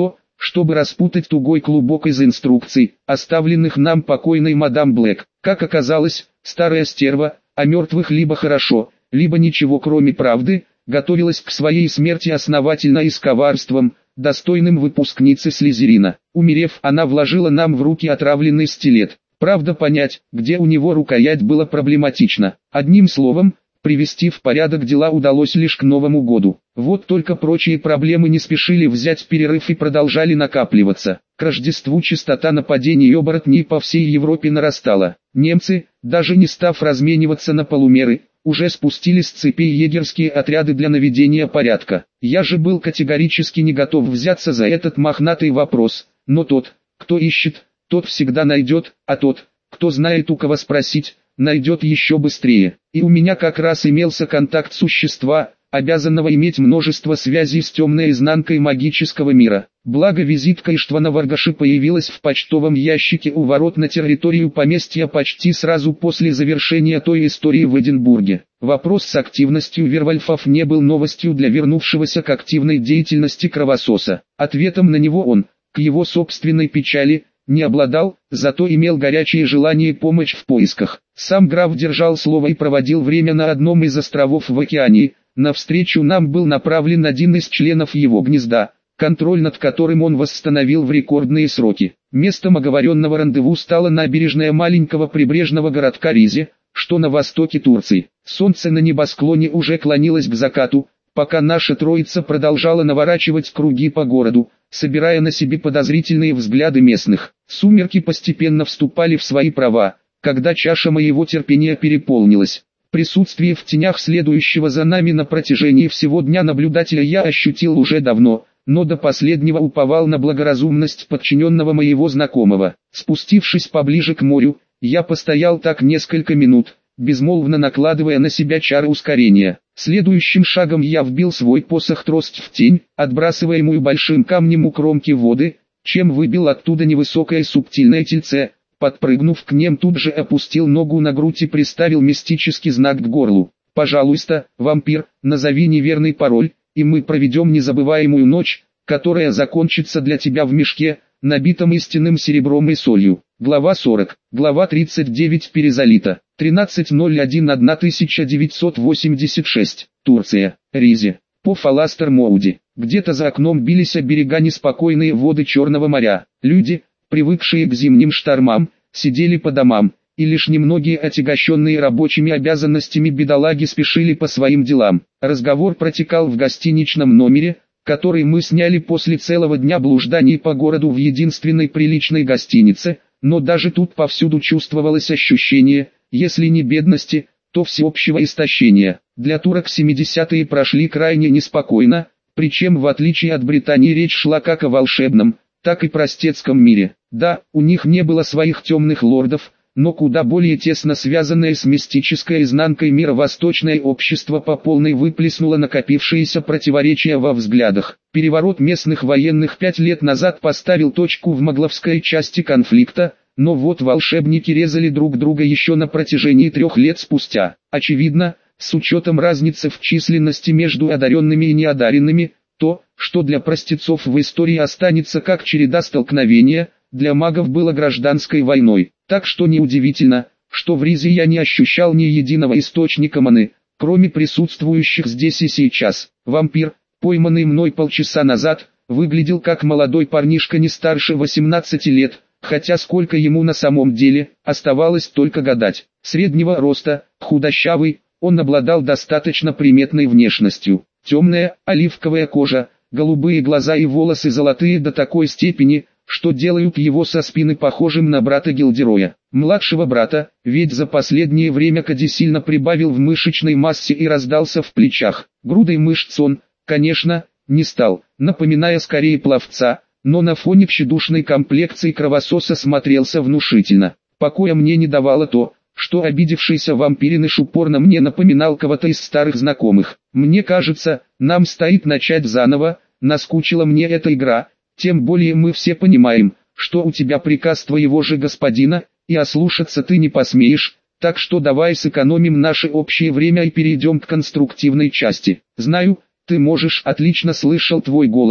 чтобы распутать тугой клубок из инструкций, оставленных нам покойной мадам Блэк. Как оказалось, старая стерва, о мертвых либо хорошо, либо ничего кроме правды, готовилась к своей смерти основательно и с коварством, достойным выпускницы Слизерина. Умерев, она вложила нам в руки отравленный стилет. Правда, понять, где у него рукоять, было проблематично. Одним словом, привести в порядок дела удалось лишь к Новому году. Вот только прочие проблемы не спешили взять перерыв и продолжали накапливаться. К Рождеству частота нападений оборотней по всей Европе нарастала. Немцы, даже не став размениваться на полумеры, уже спустили с цепей егерские отряды для наведения порядка. Я же был категорически не готов взяться за этот мохнатый вопрос, но тот, кто ищет, тот всегда найдет, а тот, кто знает у кого спросить, найдет еще быстрее. И у меня как раз имелся контакт существа, обязанного иметь множество связей с темной изнанкой магического мира. Благо визитка Иштвана Варгаши появилась в почтовом ящике у ворот на территорию поместья почти сразу после завершения той истории в Эдинбурге. Вопрос с активностью Вервольфов не был новостью для вернувшегося к активной деятельности кровососа. Ответом на него он, к его собственной печали, не обладал, зато имел горячее желание помочь в поисках. Сам граф держал слово и проводил время на одном из островов в океане. Навстречу нам был направлен один из членов его гнезда, контроль над которым он восстановил в рекордные сроки. Местом оговоренного рандеву стала набережная маленького прибрежного городка Ризе, что на востоке Турции. Солнце на небосклоне уже клонилось к закату, пока наша троица продолжала наворачивать круги по городу, собирая на себе подозрительные взгляды местных. Сумерки постепенно вступали в свои права, когда чаша моего терпения переполнилась. Присутствие в тенях следующего за нами на протяжении всего дня наблюдателя я ощутил уже давно, но до последнего уповал на благоразумность подчиненного моего знакомого. Спустившись поближе к морю, я постоял так несколько минут, безмолвно накладывая на себя чары ускорения. Следующим шагом я вбил свой посох-трость в тень, отбрасываемую большим камнем у кромки воды, чем выбил оттуда невысокое субтильное тельце. Подпрыгнув к ним, тут же опустил ногу на грудь и приставил мистический знак к горлу. «Пожалуйста, вампир, назови неверный пароль, и мы проведем незабываемую ночь, которая закончится для тебя в мешке, набитом истинным серебром и солью». Глава сорок, глава тридцать девять перезалита. тринадцатое ноль первое тысяча девятьсот восемьдесят шесть. Турция, Ризе. По Фаластер-Моуди. Где-то за окном бились о берега неспокойные воды Черного моря. Люди, привыкшие к зимним штормам, сидели по домам, и лишь немногие отягощенные рабочими обязанностями бедолаги спешили по своим делам. Разговор протекал в гостиничном номере, который мы сняли после целого дня блужданий по городу в единственной приличной гостинице, но даже тут повсюду чувствовалось ощущение, если не бедности, то всеобщего истощения. Для турок семидесятые прошли крайне неспокойно, причем в отличие от Британии речь шла как о волшебном, так и простецком мире. Да, у них не было своих темных лордов, но куда более тесно связанное с мистической изнанкой мира восточное общество по полной выплеснуло накопившиеся противоречия во взглядах. Переворот местных военных пять лет назад поставил точку в могловской части конфликта, но вот волшебники резали друг друга еще на протяжении трех лет спустя. Очевидно, с учетом разницы в численности между одаренными и неодаренными, то, что для простецов в истории останется как череда столкновения, для магов было гражданской войной. Так что неудивительно, что в Ризе я не ощущал ни единого источника маны, кроме присутствующих здесь и сейчас. Вампир, пойманный мной полчаса назад, выглядел как молодой парнишка не старше восемнадцати лет, хотя сколько ему на самом деле, оставалось только гадать. Среднего роста, худощавый, он обладал достаточно приметной внешностью. Темная, оливковая кожа, голубые глаза и волосы золотые до такой степени, что делают его со спины похожим на брата Гилдероя, младшего брата, ведь за последнее время Коди сильно прибавил в мышечной массе и раздался в плечах. Грудой мышц он, конечно, не стал, напоминая скорее пловца, но на фоне тщедушной комплекции кровососа смотрелся внушительно. Покоя мне не давало то, что обидевшийся вампириныш упорно мне напоминал кого-то из старых знакомых. Мне кажется, нам стоит начать заново, наскучила мне эта игра. Тем более мы все понимаем, что у тебя приказ твоего же господина, и ослушаться ты не посмеешь, так что давай сэкономим наше общее время и перейдем к конструктивной части. Знаю, ты можешь, отлично слышал твой голос,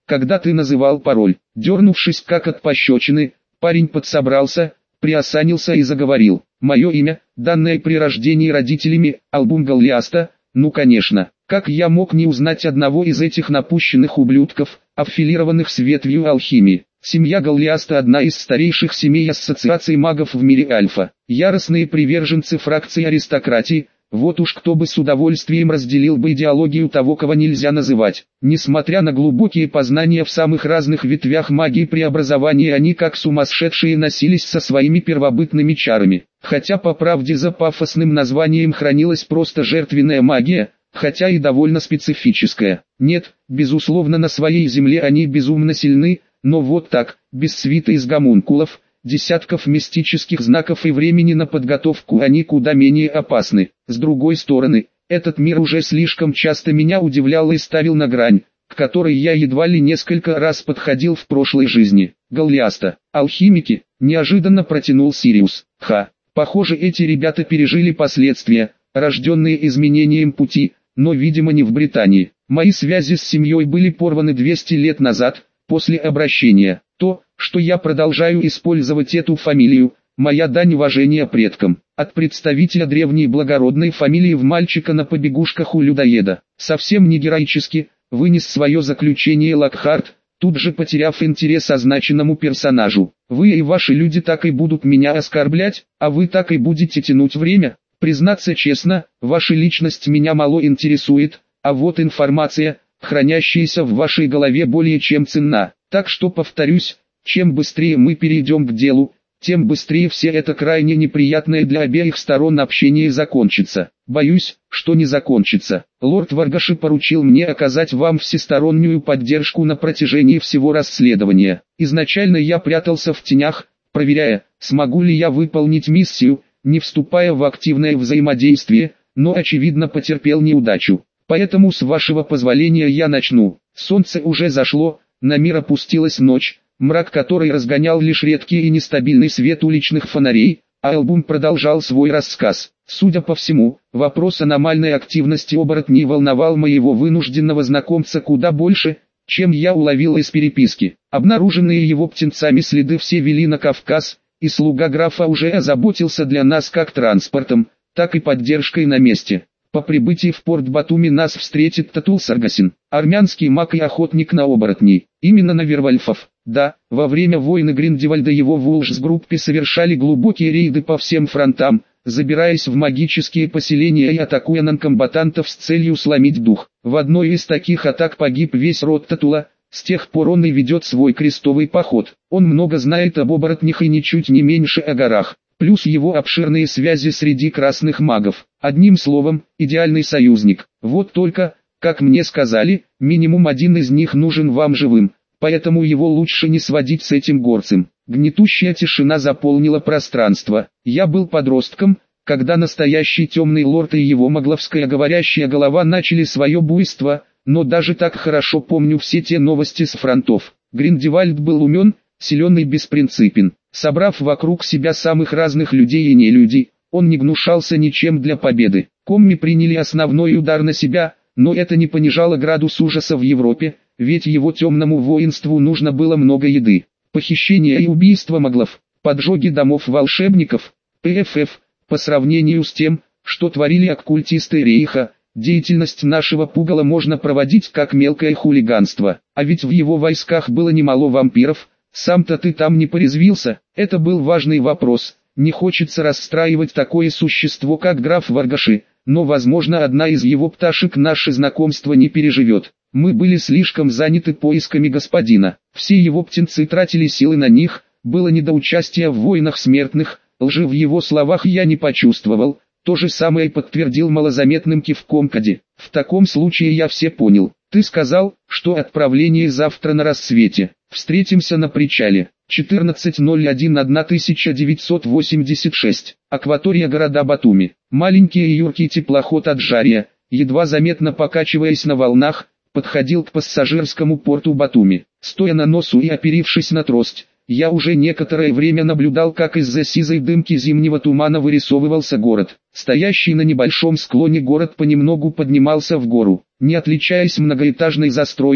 когда ты называл пароль. Дернувшись как от пощечины, парень подсобрался, приосанился и заговорил. Мое имя, данное при рождении родителями, Албум Голлиаста. Ну конечно, как я мог не узнать одного из этих напущенных ублюдков, аффилированных с ветвью алхимии. Семья Голлиаста одна из старейших семей ассоциаций магов в мире Альфа. Яростные приверженцы фракции аристократии. Вот уж кто бы с удовольствием разделил бы идеологию того, кого нельзя называть. Несмотря на глубокие познания в самых разных ветвях магии преобразования, они как сумасшедшие носились со своими первобытными чарами. Хотя по правде за пафосным названием хранилась просто жертвенная магия, хотя и довольно специфическая. Нет, безусловно, на своей земле они безумно сильны, но вот так, без свиты из гомункулов, десятков мистических знаков и времени на подготовку они куда менее опасны. С другой стороны, этот мир уже слишком часто меня удивлял и ставил на грань, к которой я едва ли несколько раз подходил в прошлой жизни. Голлиаста, алхимики, неожиданно протянул Сириус. Ха, похоже, эти ребята пережили последствия, рожденные изменением пути, но видимо не в Британии. Мои связи с семьей были порваны двести лет назад, после обращения. То, что я продолжаю использовать эту фамилию, моя дань уважения предкам. От представителя древней благородной фамилии в мальчика на побегушках у людоеда. Совсем не героически, вынес свое заключение Локхарт, тут же потеряв интерес означенному персонажу. Вы и ваши люди так и будут меня оскорблять, а вы так и будете тянуть время. Признаться честно, ваша личность меня мало интересует, а вот информация, хранящаяся в вашей голове, более чем ценна. Так что повторюсь, чем быстрее мы перейдем к делу, тем быстрее все это крайне неприятное для обеих сторон общение закончится. Боюсь, что не закончится. Лорд Варгаши поручил мне оказать вам всестороннюю поддержку на протяжении всего расследования. Изначально я прятался в тенях, проверяя, смогу ли я выполнить миссию, не вступая в активное взаимодействие, но очевидно потерпел неудачу. Поэтому с вашего позволения я начну. Солнце уже зашло, на мир опустилась ночь, мрак который разгонял лишь редкий и нестабильный свет уличных фонарей, а Албум продолжал свой рассказ. Судя по всему, вопрос аномальной активности оборотней волновал моего вынужденного знакомца куда больше, чем я уловил из переписки. Обнаруженные его птенцами следы все вели на Кавказ, и слуга графа уже озаботился для нас как транспортом, так и поддержкой на месте. По прибытии в порт Батуми нас встретит Татул Саргасин, армянский маг и охотник на оборотней. Именно на вервольфов. Да, во время войны Гриндевальда его Вулжс-группе совершали глубокие рейды по всем фронтам, забираясь в магические поселения и атакуя нонкомбатантов с целью сломить дух. В одной из таких атак погиб весь род Татула, с тех пор он и ведет свой крестовый поход. Он много знает об оборотнях и ничуть не меньше о горах. Плюс его обширные связи среди красных магов. Одним словом, идеальный союзник. Вот только, как мне сказали, минимум один из них нужен вам живым, поэтому его лучше не сводить с этим горцем. Гнетущая тишина заполнила пространство. Я был подростком, когда настоящий темный лорд и его могловская говорящая голова начали свое буйство, но даже так хорошо помню все те новости с фронтов. Гриндевальд был умен, силен и беспринципен. Собрав вокруг себя самых разных людей и нелюдей, он не гнушался ничем для победы. Комми приняли основной удар на себя, но это не понижало градус ужаса в Европе, ведь его темному воинству нужно было много еды. Похищение и убийство моглов, поджоги домов волшебников, ПФФ, по сравнению с тем, что творили оккультисты Рейха, деятельность нашего пугала можно проводить как мелкое хулиганство. А ведь в его войсках было немало вампиров. Сам-то ты там не порезвился? Это был важный вопрос. Не хочется расстраивать такое существо, как граф Варгаши, но возможно одна из его пташек наше знакомство не переживет. Мы были слишком заняты поисками господина. Все его птенцы тратили силы на них, было не до участия в войнах смертных, лжи в его словах я не почувствовал. То же самое подтвердил малозаметным кивком Кади. В таком случае я все понял. Ты сказал, что отправление завтра на рассвете. Встретимся на причале. четырнадцать ноль один тысяча девятьсот восемьдесят шесть. Акватория города Батуми. Маленький и юркий теплоход Аджария, едва заметно покачиваясь на волнах, подходил к пассажирскому порту Батуми. Стоя на носу и оперившись на трость, я уже некоторое время наблюдал, как из-за сизой дымки зимнего тумана вырисовывался город. Стоящий на небольшом склоне город понемногу поднимался в гору. Не отличаясь многоэтажной застройкой,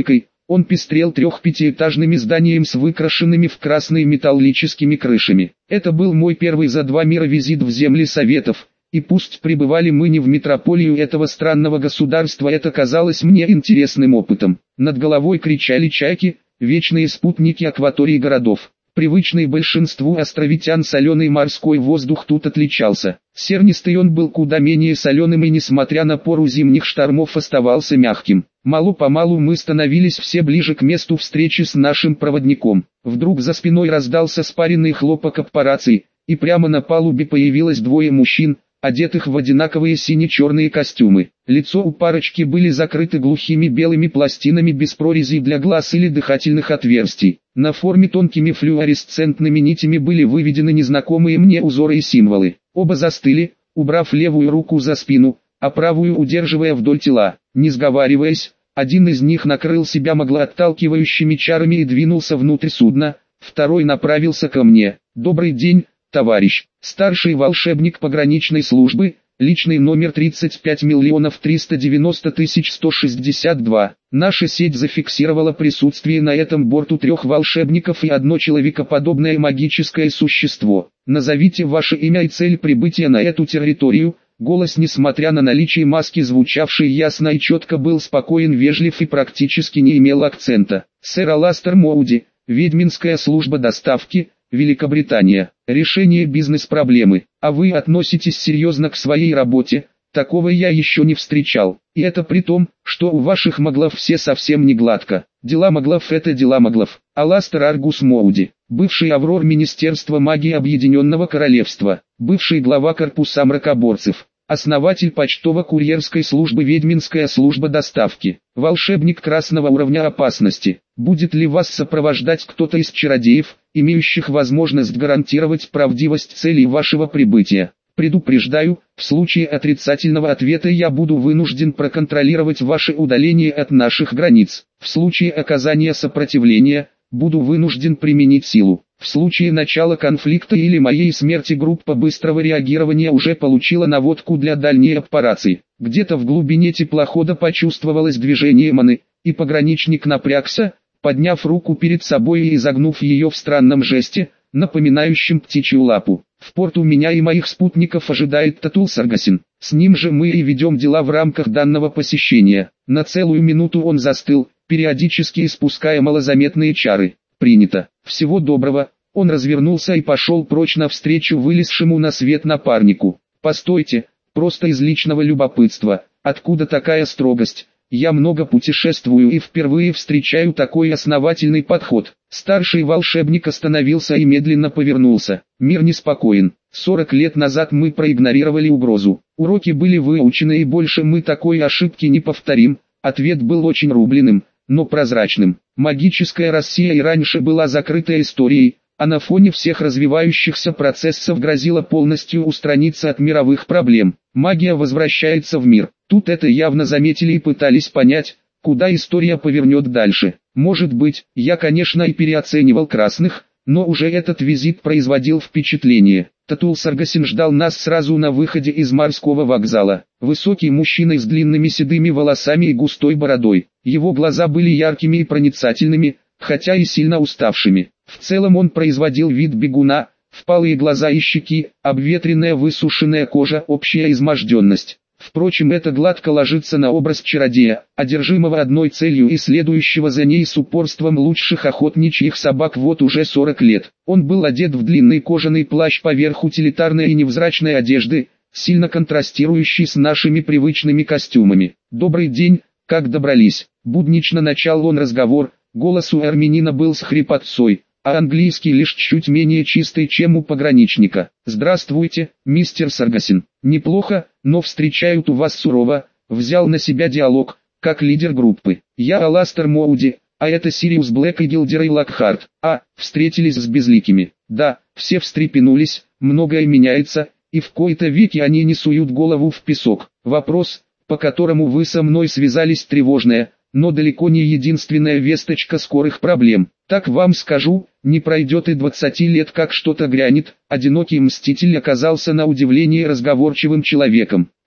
Он пестрел трех-пятиэтажными зданиями с выкрашенными в красные металлическими крышами. Это был мой первый за два мира визит в земли Советов, и пусть пребывали мы не в метрополию этого странного государства, это казалось мне интересным опытом. Над головой кричали чайки, вечные спутники акватории городов. Привычный большинству островитян соленый морской воздух тут отличался. Сернистый он был куда менее соленым и, несмотря на пору зимних штормов, оставался мягким. Мало-помалу мы становились все ближе к месту встречи с нашим проводником. Вдруг за спиной раздался спаренный хлопок об по рации, и прямо на палубе появилось двое мужчин, одетых в одинаковые сине-черные костюмы. Лицо у парочки были закрыты глухими белыми пластинами без прорезей для глаз или дыхательных отверстий. На форме тонкими флуоресцентными нитями были выведены незнакомые мне узоры и символы. Оба застыли, убрав левую руку за спину, а правую удерживая вдоль тела. Не сговариваясь, один из них накрыл себя маглоотталкивающими чарами и двинулся внутрь судна, второй направился ко мне. «Добрый день, товарищ, старший волшебник пограничной службы, личный номер тридцать пять миллионов триста девяносто тысяч сто шестьдесят два. Наша сеть зафиксировала присутствие на этом борту трех волшебников и одно человекоподобное магическое существо. Назовите ваше имя и цель прибытия на эту территорию». Голос, несмотря на наличие маски, звучавший ясно и четко, был спокоен, вежлив и практически не имел акцента. «Сэр Аластер Моуди, ведьминская служба доставки, Великобритания. Решение бизнес-проблемы. А вы относитесь серьезно к своей работе?» Такого я еще не встречал. И это при том, что у ваших маглов все совсем не гладко. Дела маглов — это дела маглов. Аластер Аргус Моуди, бывший аврор Министерства магии Объединенного Королевства, бывший глава корпуса мракоборцев, основатель почтово-курьерской службы ведьминская служба доставки, волшебник красного уровня опасности. Будет ли вас сопровождать кто-то из чародеев, имеющих возможность гарантировать правдивость целей вашего прибытия? Предупреждаю, в случае отрицательного ответа я буду вынужден проконтролировать ваше удаление от наших границ. В случае оказания сопротивления, буду вынужден применить силу. В случае начала конфликта или моей смерти группа быстрого реагирования уже получила наводку для дальней операции. Где-то в глубине теплохода почувствовалось движение маны, и пограничник напрягся, подняв руку перед собой и изогнув ее в странном жесте, напоминающем птичью лапу. В порту меня и моих спутников ожидает Татул Саргасин. С ним же мы и ведем дела в рамках данного посещения. На целую минуту он застыл, периодически испуская малозаметные чары. Принято. Всего доброго. Он развернулся и пошел прочь навстречу вылезшему на свет напарнику. Постойте, просто из личного любопытства. Откуда такая строгость? Я много путешествую и впервые встречаю такой основательный подход. Старший волшебник остановился и медленно повернулся. Мир неспокоен. Сорок лет назад мы проигнорировали угрозу. Уроки были выучены и больше мы такой ошибки не повторим. Ответ был очень рубленым, но прозрачным. Магическая Россия и раньше была закрытой историей, а на фоне всех развивающихся процессов грозила полностью устраниться от мировых проблем. Магия возвращается в мир. Тут это явно заметили и пытались понять, куда история повернет дальше. Может быть, я, конечно, и переоценивал красных, но уже этот визит производил впечатление. Татул Саргасин ждал нас сразу на выходе из морского вокзала. Высокий мужчина с длинными седыми волосами и густой бородой. Его глаза были яркими и проницательными, хотя и сильно уставшими. В целом он производил вид бегуна, впалые глаза и щеки, обветренная высушенная кожа, общая изможденность. Впрочем, это гладко ложится на образ чародея, одержимого одной целью и следующего за ней с упорством лучших охотничьих собак вот уже сорок лет. Он был одет в длинный кожаный плащ поверх утилитарной и невзрачной одежды, сильно контрастирующий с нашими привычными костюмами. «Добрый день, как добрались?» Буднично начал он разговор, голос у армянина был с хрипотцой, а английский лишь чуть менее чистый, чем у пограничника. «Здравствуйте, мистер Саргасин. Неплохо, но встречают у вас сурово», взял на себя диалог, как лидер группы. «Я Аластер Моуди, а это Сириус Блэк и Гилдерей Локхарт. А, встретились с безликими». Да, все встрепенулись, многое меняется, и в кои-то веки они не суют голову в песок. Вопрос, по которому вы со мной связались, тревожная, но далеко не единственная весточка скорых проблем. Так вам скажу, не пройдет и двадцати лет, как что-то грянет. Одинокий мститель оказался на удивление разговорчивым человеком.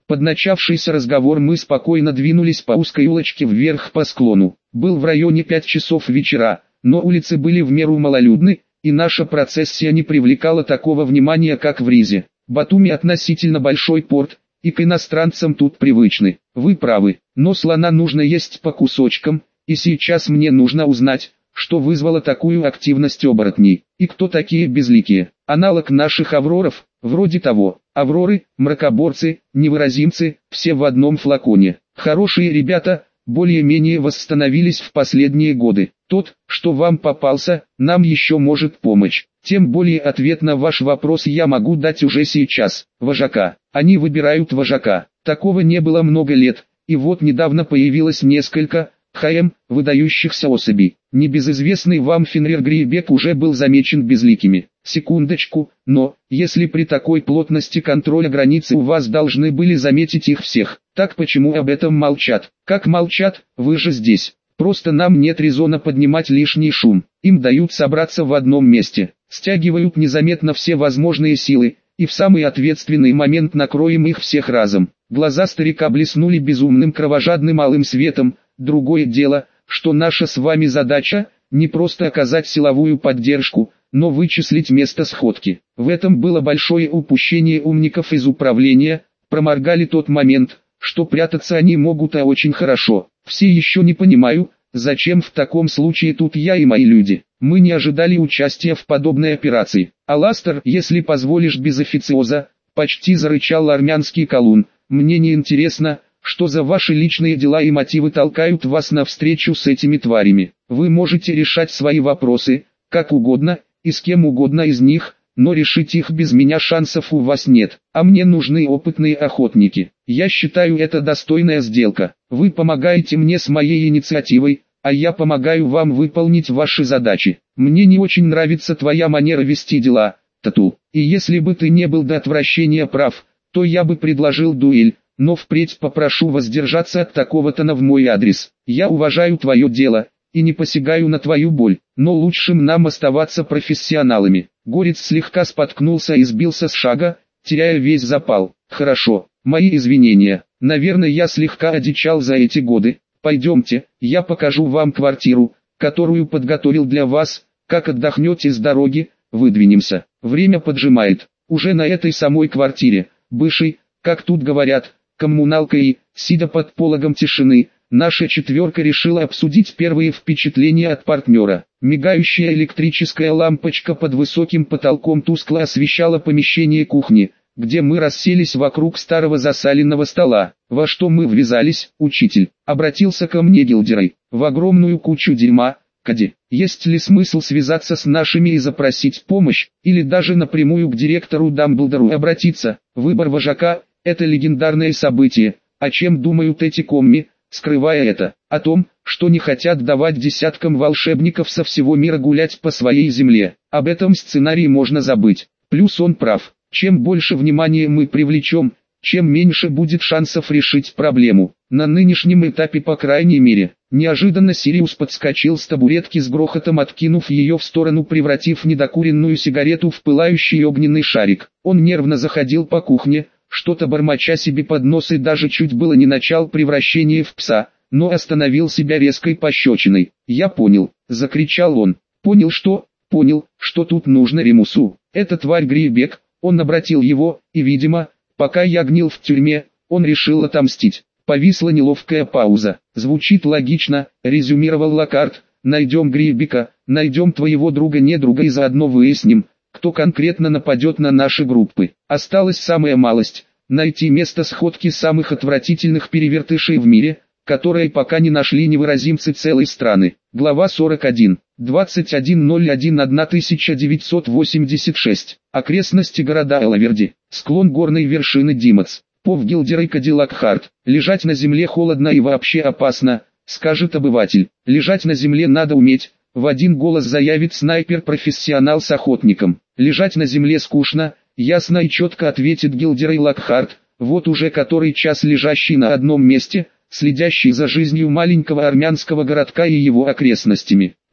Под начавшийся разговор мы спокойно двинулись по узкой улочке вверх по склону. Был в районе пять часов вечера, но улицы были в меру малолюдны, и наша процессия не привлекала такого внимания, как в Ризе. Батуми относительно большой порт, и к иностранцам тут привычны. Вы правы, но слона нужно есть по кусочкам, и сейчас мне нужно узнать, что вызвало такую активность оборотней, и кто такие безликие. Аналог наших авроров, вроде того. Авроры, мракоборцы, невыразимцы, все в одном флаконе. Хорошие ребята, более-менее восстановились в последние годы. Тот, что вам попался, нам еще может помочь. Тем более ответ на ваш вопрос я могу дать уже сейчас. Вожака. Они выбирают вожака. Такого не было много лет, и вот недавно появилось несколько, ХМ, выдающихся особей. Небезызвестный вам Фенрир Грейбек уже был замечен безликими. Секундочку, но, если при такой плотности контроля границы у вас должны были заметить их всех, так почему об этом молчат? Как молчат, вы же здесь. Просто нам нет резона поднимать лишний шум. Им дают собраться в одном месте, стягивают незаметно все возможные силы, и в самый ответственный момент накроем их всех разом. Глаза старика блеснули безумным кровожадным алым светом. Другое дело, что наша с вами задача, не просто оказать силовую поддержку, но вычислить место сходки. В этом было большое упущение умников из управления, проморгали тот момент, что прятаться они могут, а очень хорошо. Все еще не понимаю, зачем в таком случае тут я и мои люди. Мы не ожидали участия в подобной операции. Аластер, если позволишь без официоза, почти зарычал армянский колун. Мне не интересно, что за ваши личные дела и мотивы толкают вас на встречу с этими тварями. Вы можете решать свои вопросы, как угодно, и с кем угодно из них, но решить их без меня шансов у вас нет. А мне нужны опытные охотники. Я считаю, это достойная сделка. Вы помогаете мне с моей инициативой, а я помогаю вам выполнить ваши задачи. Мне не очень нравится твоя манера вести дела, Тату. И если бы ты не был до отвращения прав, то я бы предложил дуэль. Но впредь попрошу воздержаться от такого тона в мой адрес. Я уважаю твое дело, и не посягаю на твою боль, но лучшим нам оставаться профессионалами. Горец слегка споткнулся и сбился с шага, теряя весь запал. Хорошо, мои извинения, наверное я слегка одичал за эти годы. Пойдемте, я покажу вам квартиру, которую подготовил для вас. Как отдохнете с дороги, выдвинемся. Время поджимает. Уже на этой самой квартире, бывшей, как тут говорят, коммуналкой и, сидя под пологом тишины, наша четверка решила обсудить первые впечатления от партнера. Мигающая электрическая лампочка под высоким потолком тускло освещала помещение кухни, где мы расселись вокруг старого засаленного стола. «Во что мы ввязались, учитель?» — обратился ко мне Гилдерой. «В огромную кучу дерьма, Кади. Есть ли смысл связаться с нашими и запросить помощь, или даже напрямую к директору Дамблдору обратиться? Выбор вожака — это легендарное событие. О чем думают эти комми, скрывая это? О том, что не хотят давать десяткам волшебников со всего мира гулять по своей земле. Об этом сценарии можно забыть. Плюс он прав. Чем больше внимания мы привлечем, чем меньше будет шансов решить проблему. На нынешнем этапе, по крайней мере». Неожиданно Сириус подскочил с табуретки, с грохотом откинув ее в сторону, превратив недокуренную сигарету в пылающий огненный шарик. Он нервно заходил по кухне, что-то бормоча себе под нос, и даже чуть было не начал превращение в пса, но остановил себя резкой пощечиной. «Я понял», — закричал он. «Понял что? Понял, что тут нужно Ремусу. Это тварь Грейбек, он обратил его, и, видимо, пока я гнил в тюрьме, он решил отомстить». Повисла неловкая пауза. «Звучит логично», — резюмировал Локарт. «Найдем Грейбека, найдем твоего друга-недруга и заодно выясним, кто конкретно нападет на наши группы. Осталась самая малость — найти место сходки самых отвратительных перевертышей в мире, которые пока не нашли невыразимцы целой страны». Глава сорок один. двадцать первое ноль первое тысяча девятьсот восемьдесят шесть. Окрестности города Элаверди. Склон горной вершины Димац. Пов Гилдер и Кадиллак Харт. «Лежать на земле холодно и вообще опасно», — скажет обыватель. «Лежать на земле надо уметь», — в один голос заявит снайпер-профессионал с охотником. «Лежать на земле скучно», — ясно и четко ответит Гилдер и Локхарт, вот уже который час лежащий на одном месте, следящий за жизнью маленького армянского городка и его окрестностями.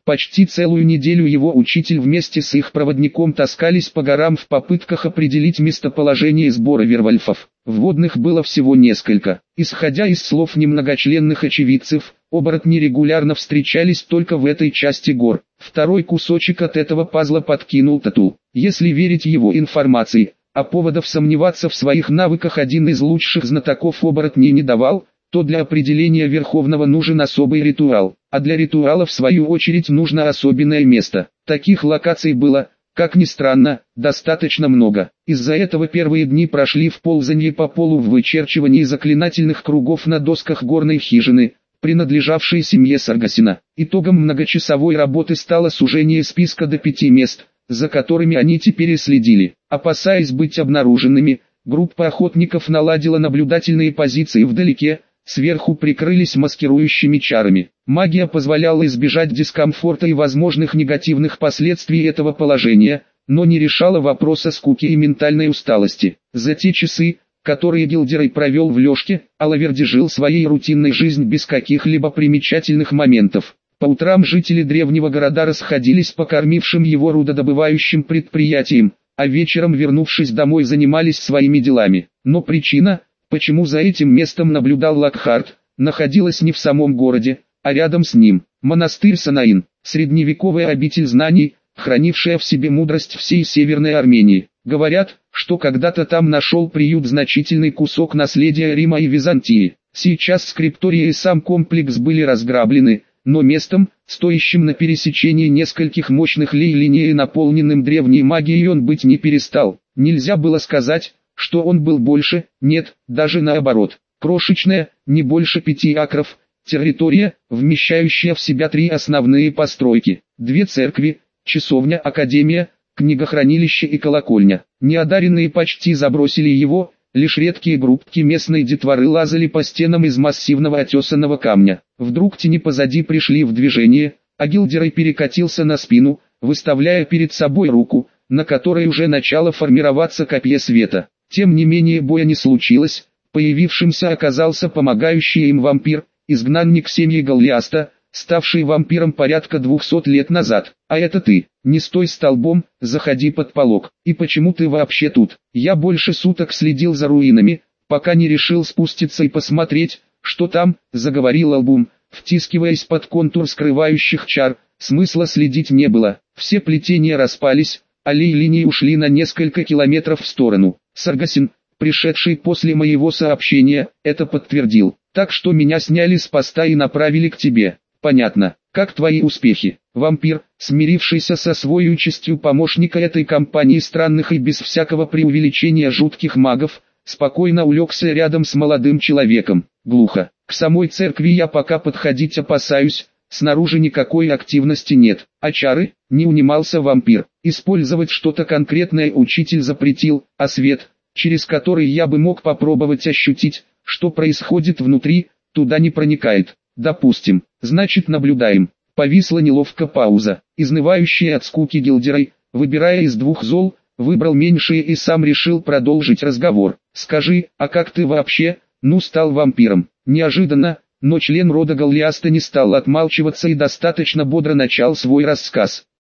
Почти целую неделю его учитель вместе с их проводником таскались по горам в попытках определить местоположение сбора вервольфов. Вводных было всего несколько. Исходя из слов немногочленных очевидцев, оборотни регулярно встречались только в этой части гор. Второй кусочек от этого пазла подкинул Тату. Если верить его информации, а поводов сомневаться в своих навыках один из лучших знатоков оборотней не давал, то для определения Верховного нужен особый ритуал, а для ритуала в свою очередь нужно особенное место. Таких локаций было, как ни странно, достаточно много. Из-за этого первые дни прошли в ползанье по полу в вычерчивании заклинательных кругов на досках горной хижины, принадлежавшей семье Саргасина. Итогом многочасовой работы стало сужение списка до пяти мест, за которыми они теперь и следили. Опасаясь быть обнаруженными, группа охотников наладила наблюдательные позиции вдалеке, сверху прикрылись маскирующими чарами. Магия позволяла избежать дискомфорта и возможных негативных последствий этого положения, но не решала вопроса скуки и ментальной усталости. За те часы, которые Гилдерей провел в лёжке, Алаверди жил своей рутинной жизнью без каких-либо примечательных моментов. По утрам жители древнего города расходились по кормившим его рудодобывающим предприятиям, а вечером, вернувшись домой, занимались своими делами. Но причина, почему за этим местом наблюдал Локхарт, находилась не в самом городе, а рядом с ним. Монастырь Санаин, средневековая обитель знаний, хранившая в себе мудрость всей Северной Армении. Говорят, что когда-то там нашел приют значительный кусок наследия Рима и Византии. Сейчас скриптория и сам комплекс были разграблены, но местом, стоящим на пересечении нескольких мощных лей-линий и наполненным древней магией, он быть не перестал. Нельзя было сказать, что он был больше, нет, даже наоборот. Крошечная, не больше пяти акров, территория, вмещающая в себя три основные постройки. Две церкви, часовня, академия, книгохранилище и колокольня. Неодаренные почти забросили его, лишь редкие группки местной детворы лазали по стенам из массивного отесанного камня. Вдруг тени позади пришли в движение, а Гилдерей перекатился на спину, выставляя перед собой руку, на которой уже начало формироваться копье света. Тем не менее боя не случилось, появившимся оказался помогающий им вампир, изгнанник семьи Голлиаста, ставший вампиром порядка двухсот лет назад. А это ты, не стой столбом, заходи под полог. И почему ты вообще тут? Я больше суток следил за руинами, пока не решил спуститься и посмотреть, что там, заговорил Албум, втискиваясь под контур скрывающих чар. Смысла следить не было, все плетения распались, а лей-линии ушли на несколько километров в сторону. Саргасин, пришедший после моего сообщения, это подтвердил. Так что меня сняли с поста и направили к тебе. Понятно. Как твои успехи? Вампир, смирившийся со своей участью помощника этой компании странных и без всякого преувеличения жутких магов, спокойно улегся рядом с молодым человеком. Глухо. К самой церкви я пока подходить опасаюсь, снаружи никакой активности нет. А чары? Не унимался вампир. Использовать что-то конкретное учитель запретил, а свет, через который я бы мог попробовать ощутить, что происходит внутри, туда не проникает. Допустим, значит наблюдаем. Повисла неловкая пауза. Изнывающий от скуки Гилдерей, выбирая из двух зол, выбрал меньшее и сам решил продолжить разговор. Скажи, а как ты вообще, ну стал вампиром? Неожиданно, но член рода Голлиаста не стал отмалчиваться и достаточно бодро начал свой рассказ.